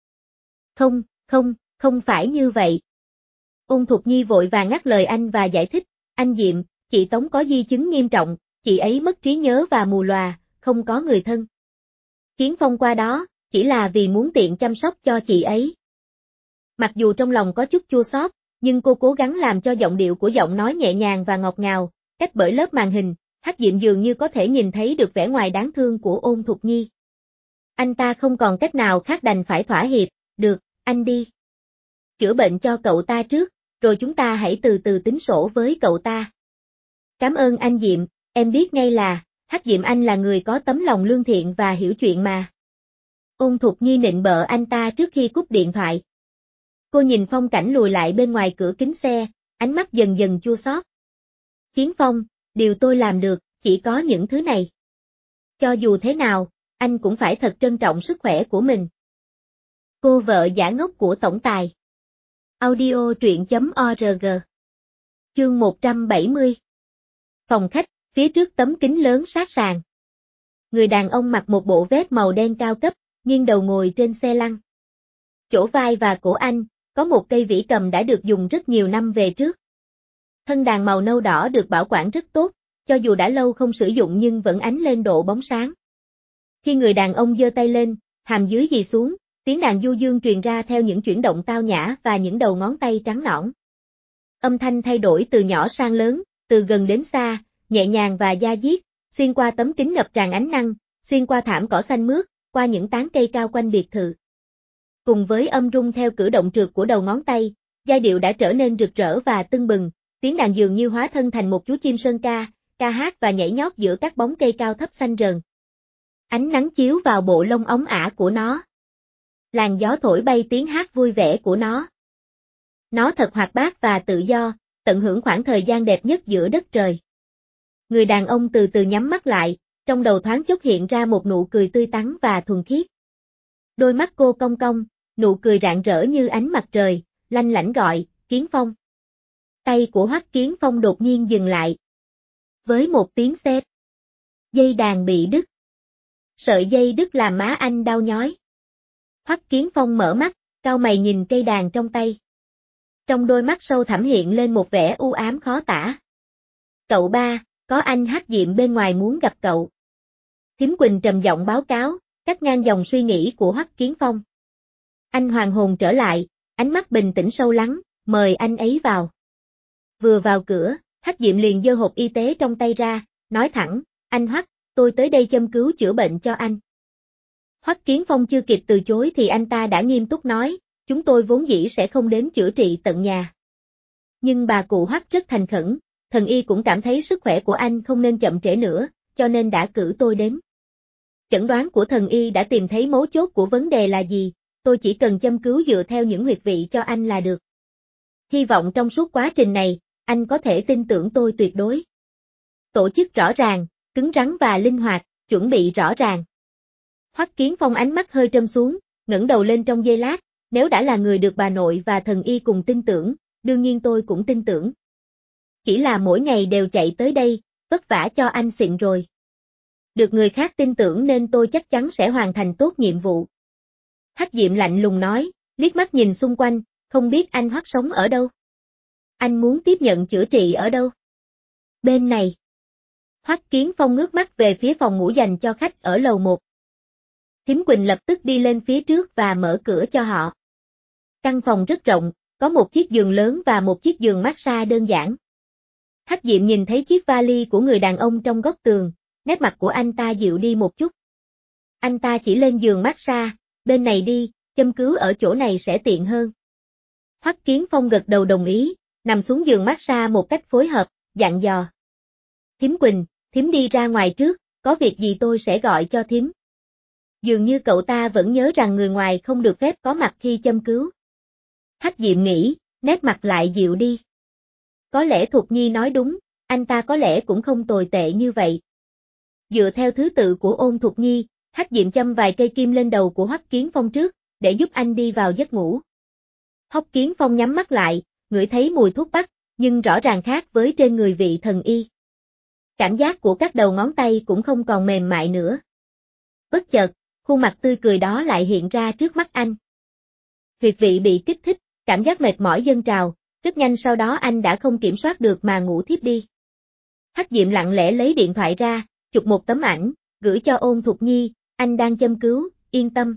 Không phải như vậy. Ôn Thục Nhi vội vàng ngắt lời anh và giải thích, anh Diệm, chị Tống có di chứng nghiêm trọng, chị ấy mất trí nhớ và mù lòa, không có người thân. Kiến Phong qua đó, chỉ là vì muốn tiện chăm sóc cho chị ấy. Mặc dù trong lòng có chút chua xót, nhưng cô cố gắng làm cho giọng điệu của giọng nói nhẹ nhàng và ngọt ngào, cách bởi lớp màn hình, Hắc Diệm dường như có thể nhìn thấy được vẻ ngoài đáng thương của Ôn Thục Nhi. Anh ta không còn cách nào khác đành phải thỏa hiệp, được, anh đi. Chữa bệnh cho cậu ta trước, rồi chúng ta hãy từ từ tính sổ với cậu ta. Cảm ơn anh Diệm, em biết ngay là, Hắc Diệm anh là người có tấm lòng lương thiện và hiểu chuyện mà. Ôn Thục Nhi nịnh bợ anh ta trước khi cúp điện thoại. Cô nhìn phong cảnh lùi lại bên ngoài cửa kính xe, ánh mắt dần dần chua xót. Kiến Phong, điều tôi làm được, chỉ có những thứ này. Cho dù thế nào, anh cũng phải thật trân trọng sức khỏe của mình. Cô vợ giả ngốc của tổng tài. Audio truyện.org. Chương 170. Phòng khách, phía trước tấm kính lớn sát sàn. Người đàn ông mặc một bộ vest màu đen cao cấp, nghiêng đầu ngồi trên xe lăn. Chỗ vai và cổ anh, có một cây vĩ cầm đã được dùng rất nhiều năm về trước. Thân đàn màu nâu đỏ được bảo quản rất tốt, cho dù đã lâu không sử dụng nhưng vẫn ánh lên độ bóng sáng. Khi người đàn ông giơ tay lên, hàm dưới dì xuống, tiếng đàn du dương truyền ra theo những chuyển động tao nhã và những đầu ngón tay trắng nõn. Âm thanh thay đổi từ nhỏ sang lớn, từ gần đến xa, nhẹ nhàng và da diết, xuyên qua tấm kính ngập tràn ánh nắng, xuyên qua thảm cỏ xanh mướt, qua những tán cây cao quanh biệt thự. Cùng với âm rung theo cử động trượt của đầu ngón tay, giai điệu đã trở nên rực rỡ và tưng bừng, tiếng đàn dường như hóa thân thành một chú chim sơn ca, ca hát và nhảy nhót giữa các bóng cây cao thấp xanh rờn. Ánh nắng chiếu vào bộ lông óng ả của nó. Làn gió thổi bay tiếng hát vui vẻ của nó. Nó thật hoạt bát và tự do, tận hưởng khoảng thời gian đẹp nhất giữa đất trời. Người đàn ông từ từ nhắm mắt lại, trong đầu thoáng chốc hiện ra một nụ cười tươi tắn và thuần khiết. Đôi mắt cô cong cong, nụ cười rạng rỡ như ánh mặt trời, lanh lảnh gọi, Kiến Phong. Tay của Hoắc Kiến Phong đột nhiên dừng lại. Với một tiếng sét, dây đàn bị đứt. Sợi dây đứt làm má anh đau nhói. Hoắc Kiến Phong mở mắt, cau mày nhìn cây đàn trong tay. Trong đôi mắt sâu thẳm hiện lên một vẻ u ám khó tả. có anh Hắc Diệm bên ngoài muốn gặp cậu. Thím Quỳnh trầm giọng báo cáo, cắt ngang dòng suy nghĩ của Hoắc Kiến Phong. Anh hoàn hồn trở lại, ánh mắt bình tĩnh sâu lắng, mời anh ấy vào. Vừa vào cửa, Hắc Diệm liền giơ hộp y tế trong tay ra, nói thẳng, anh Hoắc, tôi tới đây châm cứu chữa bệnh cho anh. Hoắc Kiến Phong chưa kịp từ chối thì anh ta đã nghiêm túc nói, chúng tôi vốn dĩ sẽ không đến chữa trị tận nhà. Nhưng bà cụ Hoắc rất thành khẩn, thần y cũng cảm thấy sức khỏe của anh không nên chậm trễ nữa, cho nên đã cử tôi đến. Chẩn đoán của thần y đã tìm thấy mấu chốt của vấn đề là gì, tôi chỉ cần châm cứu dựa theo những huyệt vị cho anh là được. Hy vọng trong suốt quá trình này, anh có thể tin tưởng tôi tuyệt đối. Tổ chức rõ ràng, cứng rắn và linh hoạt, chuẩn bị rõ ràng. Hoắc Kiến Phong ánh mắt hơi trầm xuống, ngẩng đầu lên trong giây lát, nếu đã là người được bà nội và thần y cùng tin tưởng, đương nhiên tôi cũng tin tưởng. Chỉ là mỗi ngày đều chạy tới đây, vất vả cho anh xịn rồi. Được người khác tin tưởng nên tôi chắc chắn sẽ hoàn thành tốt nhiệm vụ. Hắc Diệm lạnh lùng nói, liếc mắt nhìn xung quanh, không biết anh Hoắc sống ở đâu. Anh muốn tiếp nhận chữa trị ở đâu? Bên này. Hoắc Kiến Phong ngước mắt về phía phòng ngủ dành cho khách ở lầu 1. Thím Quỳnh lập tức đi lên phía trước và mở cửa cho họ. Căn phòng rất rộng, có một chiếc giường lớn và một chiếc giường massage đơn giản. Hắc Diệm nhìn thấy chiếc vali của người đàn ông trong góc tường, nét mặt của anh ta dịu đi một chút. Anh ta chỉ lên giường massage, bên này đi, châm cứu ở chỗ này sẽ tiện hơn. Hoắc Kiến Phong gật đầu đồng ý, nằm xuống giường massage một cách phối hợp, dặn dò. Thím Quỳnh, thím đi ra ngoài trước, có việc gì tôi sẽ gọi cho thím. Dường như cậu ta vẫn nhớ rằng người ngoài không được phép có mặt khi châm cứu. Hắc Diệm nghĩ, nét mặt lại dịu đi. Có lẽ Thục Nhi nói đúng, anh ta có lẽ cũng không tồi tệ như vậy. Dựa theo thứ tự của Ôn Thục Nhi, Hắc Diệm châm vài cây kim lên đầu của Hoắc Kiến Phong trước, để giúp anh đi vào giấc ngủ. Hoắc Kiến Phong nhắm mắt lại, ngửi thấy mùi thuốc bắc, nhưng rõ ràng khác với trên người vị thần y. Cảm giác của các đầu ngón tay cũng không còn mềm mại nữa. Bất chợt, khuôn mặt tươi cười đó lại hiện ra trước mắt anh. Huyệt vị bị kích thích, cảm giác mệt mỏi dâng trào, rất nhanh sau đó anh đã không kiểm soát được mà ngủ thiếp đi. Hắc Diệm lặng lẽ lấy điện thoại ra, chụp một tấm ảnh, gửi cho Ôn Thục Nhi, anh đang châm cứu, yên tâm.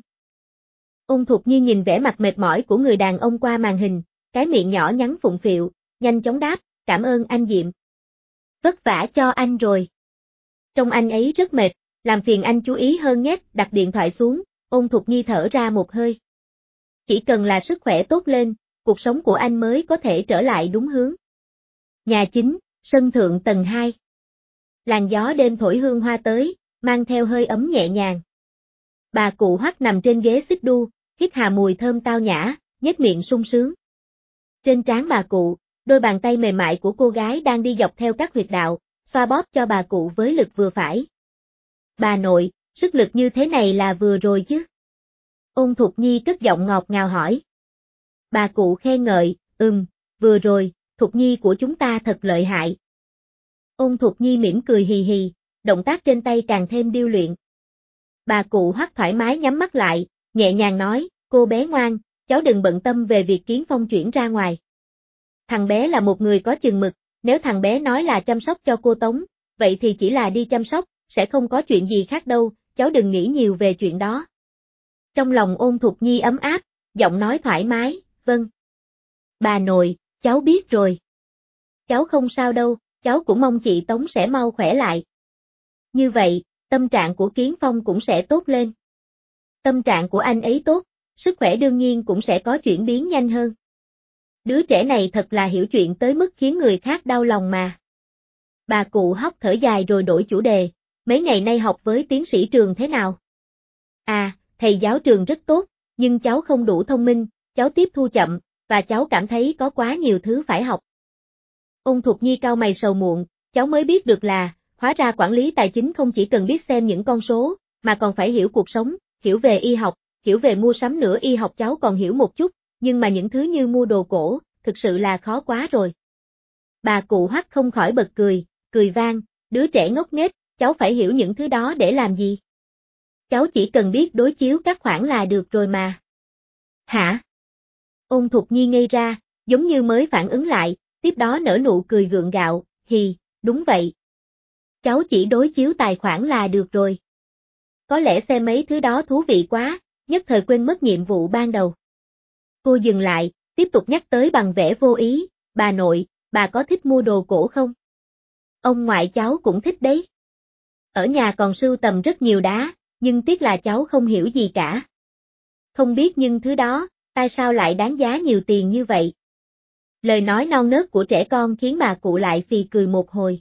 Ôn Thục Nhi nhìn vẻ mặt mệt mỏi của người đàn ông qua màn hình, cái miệng nhỏ nhắn phụng phịu, nhanh chóng đáp, cảm ơn anh Diệm. Vất vả cho anh rồi. Trông anh ấy rất mệt, làm phiền anh chú ý hơn nhé, đặt điện thoại xuống, Ôn Thục Nhi thở ra một hơi. Chỉ cần là sức khỏe tốt lên, cuộc sống của anh mới có thể trở lại đúng hướng. Nhà chính, sân thượng tầng 2. Làn gió đêm thổi hương hoa tới, mang theo hơi ấm nhẹ nhàng. Bà cụ Hoắc nằm trên ghế xích đu, hít hà mùi thơm tao nhã, nhếch miệng sung sướng. Trên trán bà cụ, đôi bàn tay mềm mại của cô gái đang đi dọc theo các huyệt đạo, xoa bóp cho bà cụ với lực vừa phải. Bà nội, sức lực như thế này là vừa rồi chứ? Ôn Thục Nhi cất giọng ngọt ngào hỏi. Bà cụ khen ngợi, vừa rồi, Thục Nhi của chúng ta thật lợi hại. Ôn Thục Nhi mỉm cười hì hì, động tác trên tay càng thêm điêu luyện. Bà cụ Hoắc thoải mái nhắm mắt lại, nhẹ nhàng nói, cô bé ngoan, cháu đừng bận tâm về việc Kiến Phong chuyển ra ngoài. Thằng bé là một người có chừng mực, nếu thằng bé nói là chăm sóc cho cô Tống, vậy thì chỉ là đi chăm sóc, sẽ không có chuyện gì khác đâu, cháu đừng nghĩ nhiều về chuyện đó. Trong lòng Ôn Thục Nhi ấm áp, giọng nói thoải mái, vâng. Bà nội, cháu biết rồi. Cháu không sao đâu, cháu cũng mong chị Tống sẽ mau khỏe lại. Như vậy, tâm trạng của Kiến Phong cũng sẽ tốt lên. Tâm trạng của anh ấy tốt, sức khỏe đương nhiên cũng sẽ có chuyển biến nhanh hơn. Đứa trẻ này thật là hiểu chuyện tới mức khiến người khác đau lòng mà. Bà cụ Hoắc thở dài rồi đổi chủ đề, mấy ngày nay học với tiến sĩ Trường thế nào? À, thầy giáo Trường rất tốt, nhưng cháu không đủ thông minh, cháu tiếp thu chậm, và cháu cảm thấy có quá nhiều thứ phải học. Ôn Thục Nhi cau mày sầu muộn, cháu mới biết được là, hóa ra quản lý tài chính không chỉ cần biết xem những con số, mà còn phải hiểu cuộc sống, hiểu về y học, hiểu về mua sắm nữa, y học cháu còn hiểu một chút, nhưng mà những thứ như mua đồ cổ, thực sự là khó quá rồi. Bà cụ Hoắc không khỏi bật cười, cười vang, đứa trẻ ngốc nghếch, cháu phải hiểu những thứ đó để làm gì? Cháu chỉ cần biết đối chiếu các khoản là được rồi mà. Hả? Ôn Thục Nhi ngây ra, giống như mới phản ứng lại, tiếp đó nở nụ cười gượng gạo, đúng vậy. Cháu chỉ đối chiếu tài khoản là được rồi. Có lẽ xem mấy thứ đó thú vị quá, nhất thời quên mất nhiệm vụ ban đầu. Cô dừng lại, tiếp tục nhắc tới bằng vẻ vô ý, bà nội, bà có thích mua đồ cổ không? Ông ngoại cháu cũng thích đấy. Ở nhà còn sưu tầm rất nhiều đá, nhưng tiếc là cháu không hiểu gì cả. Không biết nhưng thứ đó, tại sao lại đáng giá nhiều tiền như vậy? Lời nói non nớt của trẻ con khiến bà cụ lại phì cười một hồi.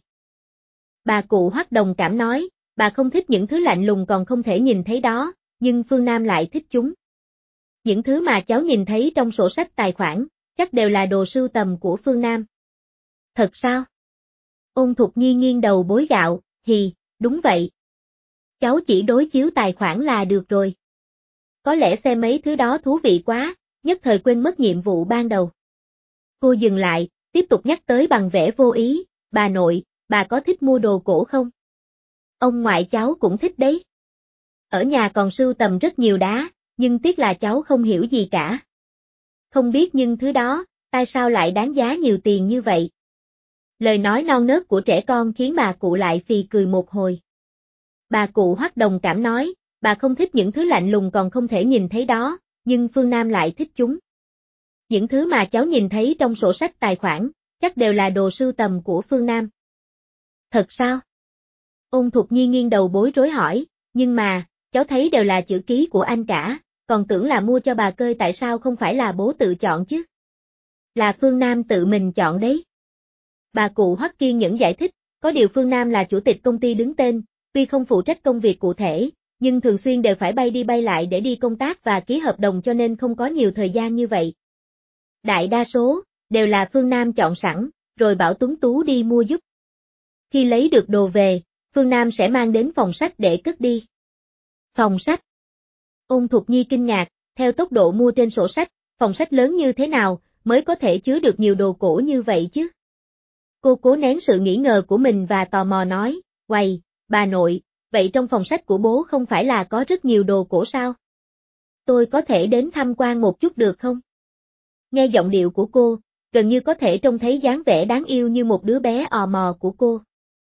Bà cụ Hoắc đồng cảm nói, bà không thích những thứ lạnh lùng còn không thể nhìn thấy đó, nhưng Phương Nam lại thích chúng. Những thứ mà cháu nhìn thấy trong sổ sách tài khoản, chắc đều là đồ sưu tầm của Phương Nam. Thật sao? Ôn Thục Nhi nghiêng đầu bối gạo, hì, đúng vậy. Cháu chỉ đối chiếu tài khoản là được rồi. Có lẽ xem mấy thứ đó thú vị quá, nhất thời quên mất nhiệm vụ ban đầu. Cô dừng lại, tiếp tục nhắc tới bằng vẻ vô ý, bà nội, bà có thích mua đồ cổ không? Ông ngoại cháu cũng thích đấy. Ở nhà còn sưu tầm rất nhiều đá, nhưng tiếc là cháu không hiểu gì cả. Không biết nhưng thứ đó, tại sao lại đáng giá nhiều tiền như vậy? Lời nói non nớt của trẻ con khiến bà cụ lại phì cười một hồi. Bà cụ Hoắc đồng cảm nói, bà không thích những thứ lạnh lùng còn không thể nhìn thấy đó, nhưng Phương Nam lại thích chúng. Những thứ mà cháu nhìn thấy trong sổ sách tài khoản, chắc đều là đồ sưu tầm của Phương Nam. Thật sao? Ôn Thục Nhi nghiêng đầu bối rối hỏi, nhưng mà, cháu thấy đều là chữ ký của anh cả, còn tưởng là mua cho bà Cơi tại sao không phải là bố tự chọn chứ? Là Phương Nam tự mình chọn đấy. Bà cụ Hoắc kiên nhẫn giải thích, có điều Phương Nam là chủ tịch công ty đứng tên, tuy không phụ trách công việc cụ thể, nhưng thường xuyên đều phải bay đi bay lại để đi công tác và ký hợp đồng cho nên không có nhiều thời gian như vậy. Đại đa số, đều là Phương Nam chọn sẵn, rồi bảo Tuấn Tú đi mua giúp. Khi lấy được đồ về, Phương Nam sẽ mang đến phòng sách để cất đi. Phòng sách. Ôn Thục Nhi kinh ngạc, theo tốc độ mua trên sổ sách, phòng sách lớn như thế nào mới có thể chứa được nhiều đồ cổ như vậy chứ? Cô cố nén sự nghi ngờ của mình và tò mò nói, "Uầy, bà nội, vậy trong phòng sách của bố không phải là có rất nhiều đồ cổ sao? Tôi có thể đến tham quan một chút được không?" Nghe giọng điệu của cô, gần như có thể trông thấy dáng vẻ đáng yêu như một đứa bé ò mò của cô.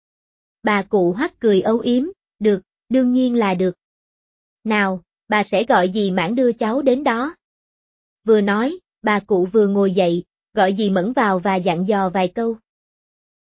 Bà cụ Hoắc cười âu yếm, "Được, đương nhiên là được. Nào, bà sẽ gọi dì Mãn đưa cháu đến đó." Vừa nói, bà cụ vừa ngồi dậy, gọi dì Mẫn vào và dặn dò vài câu.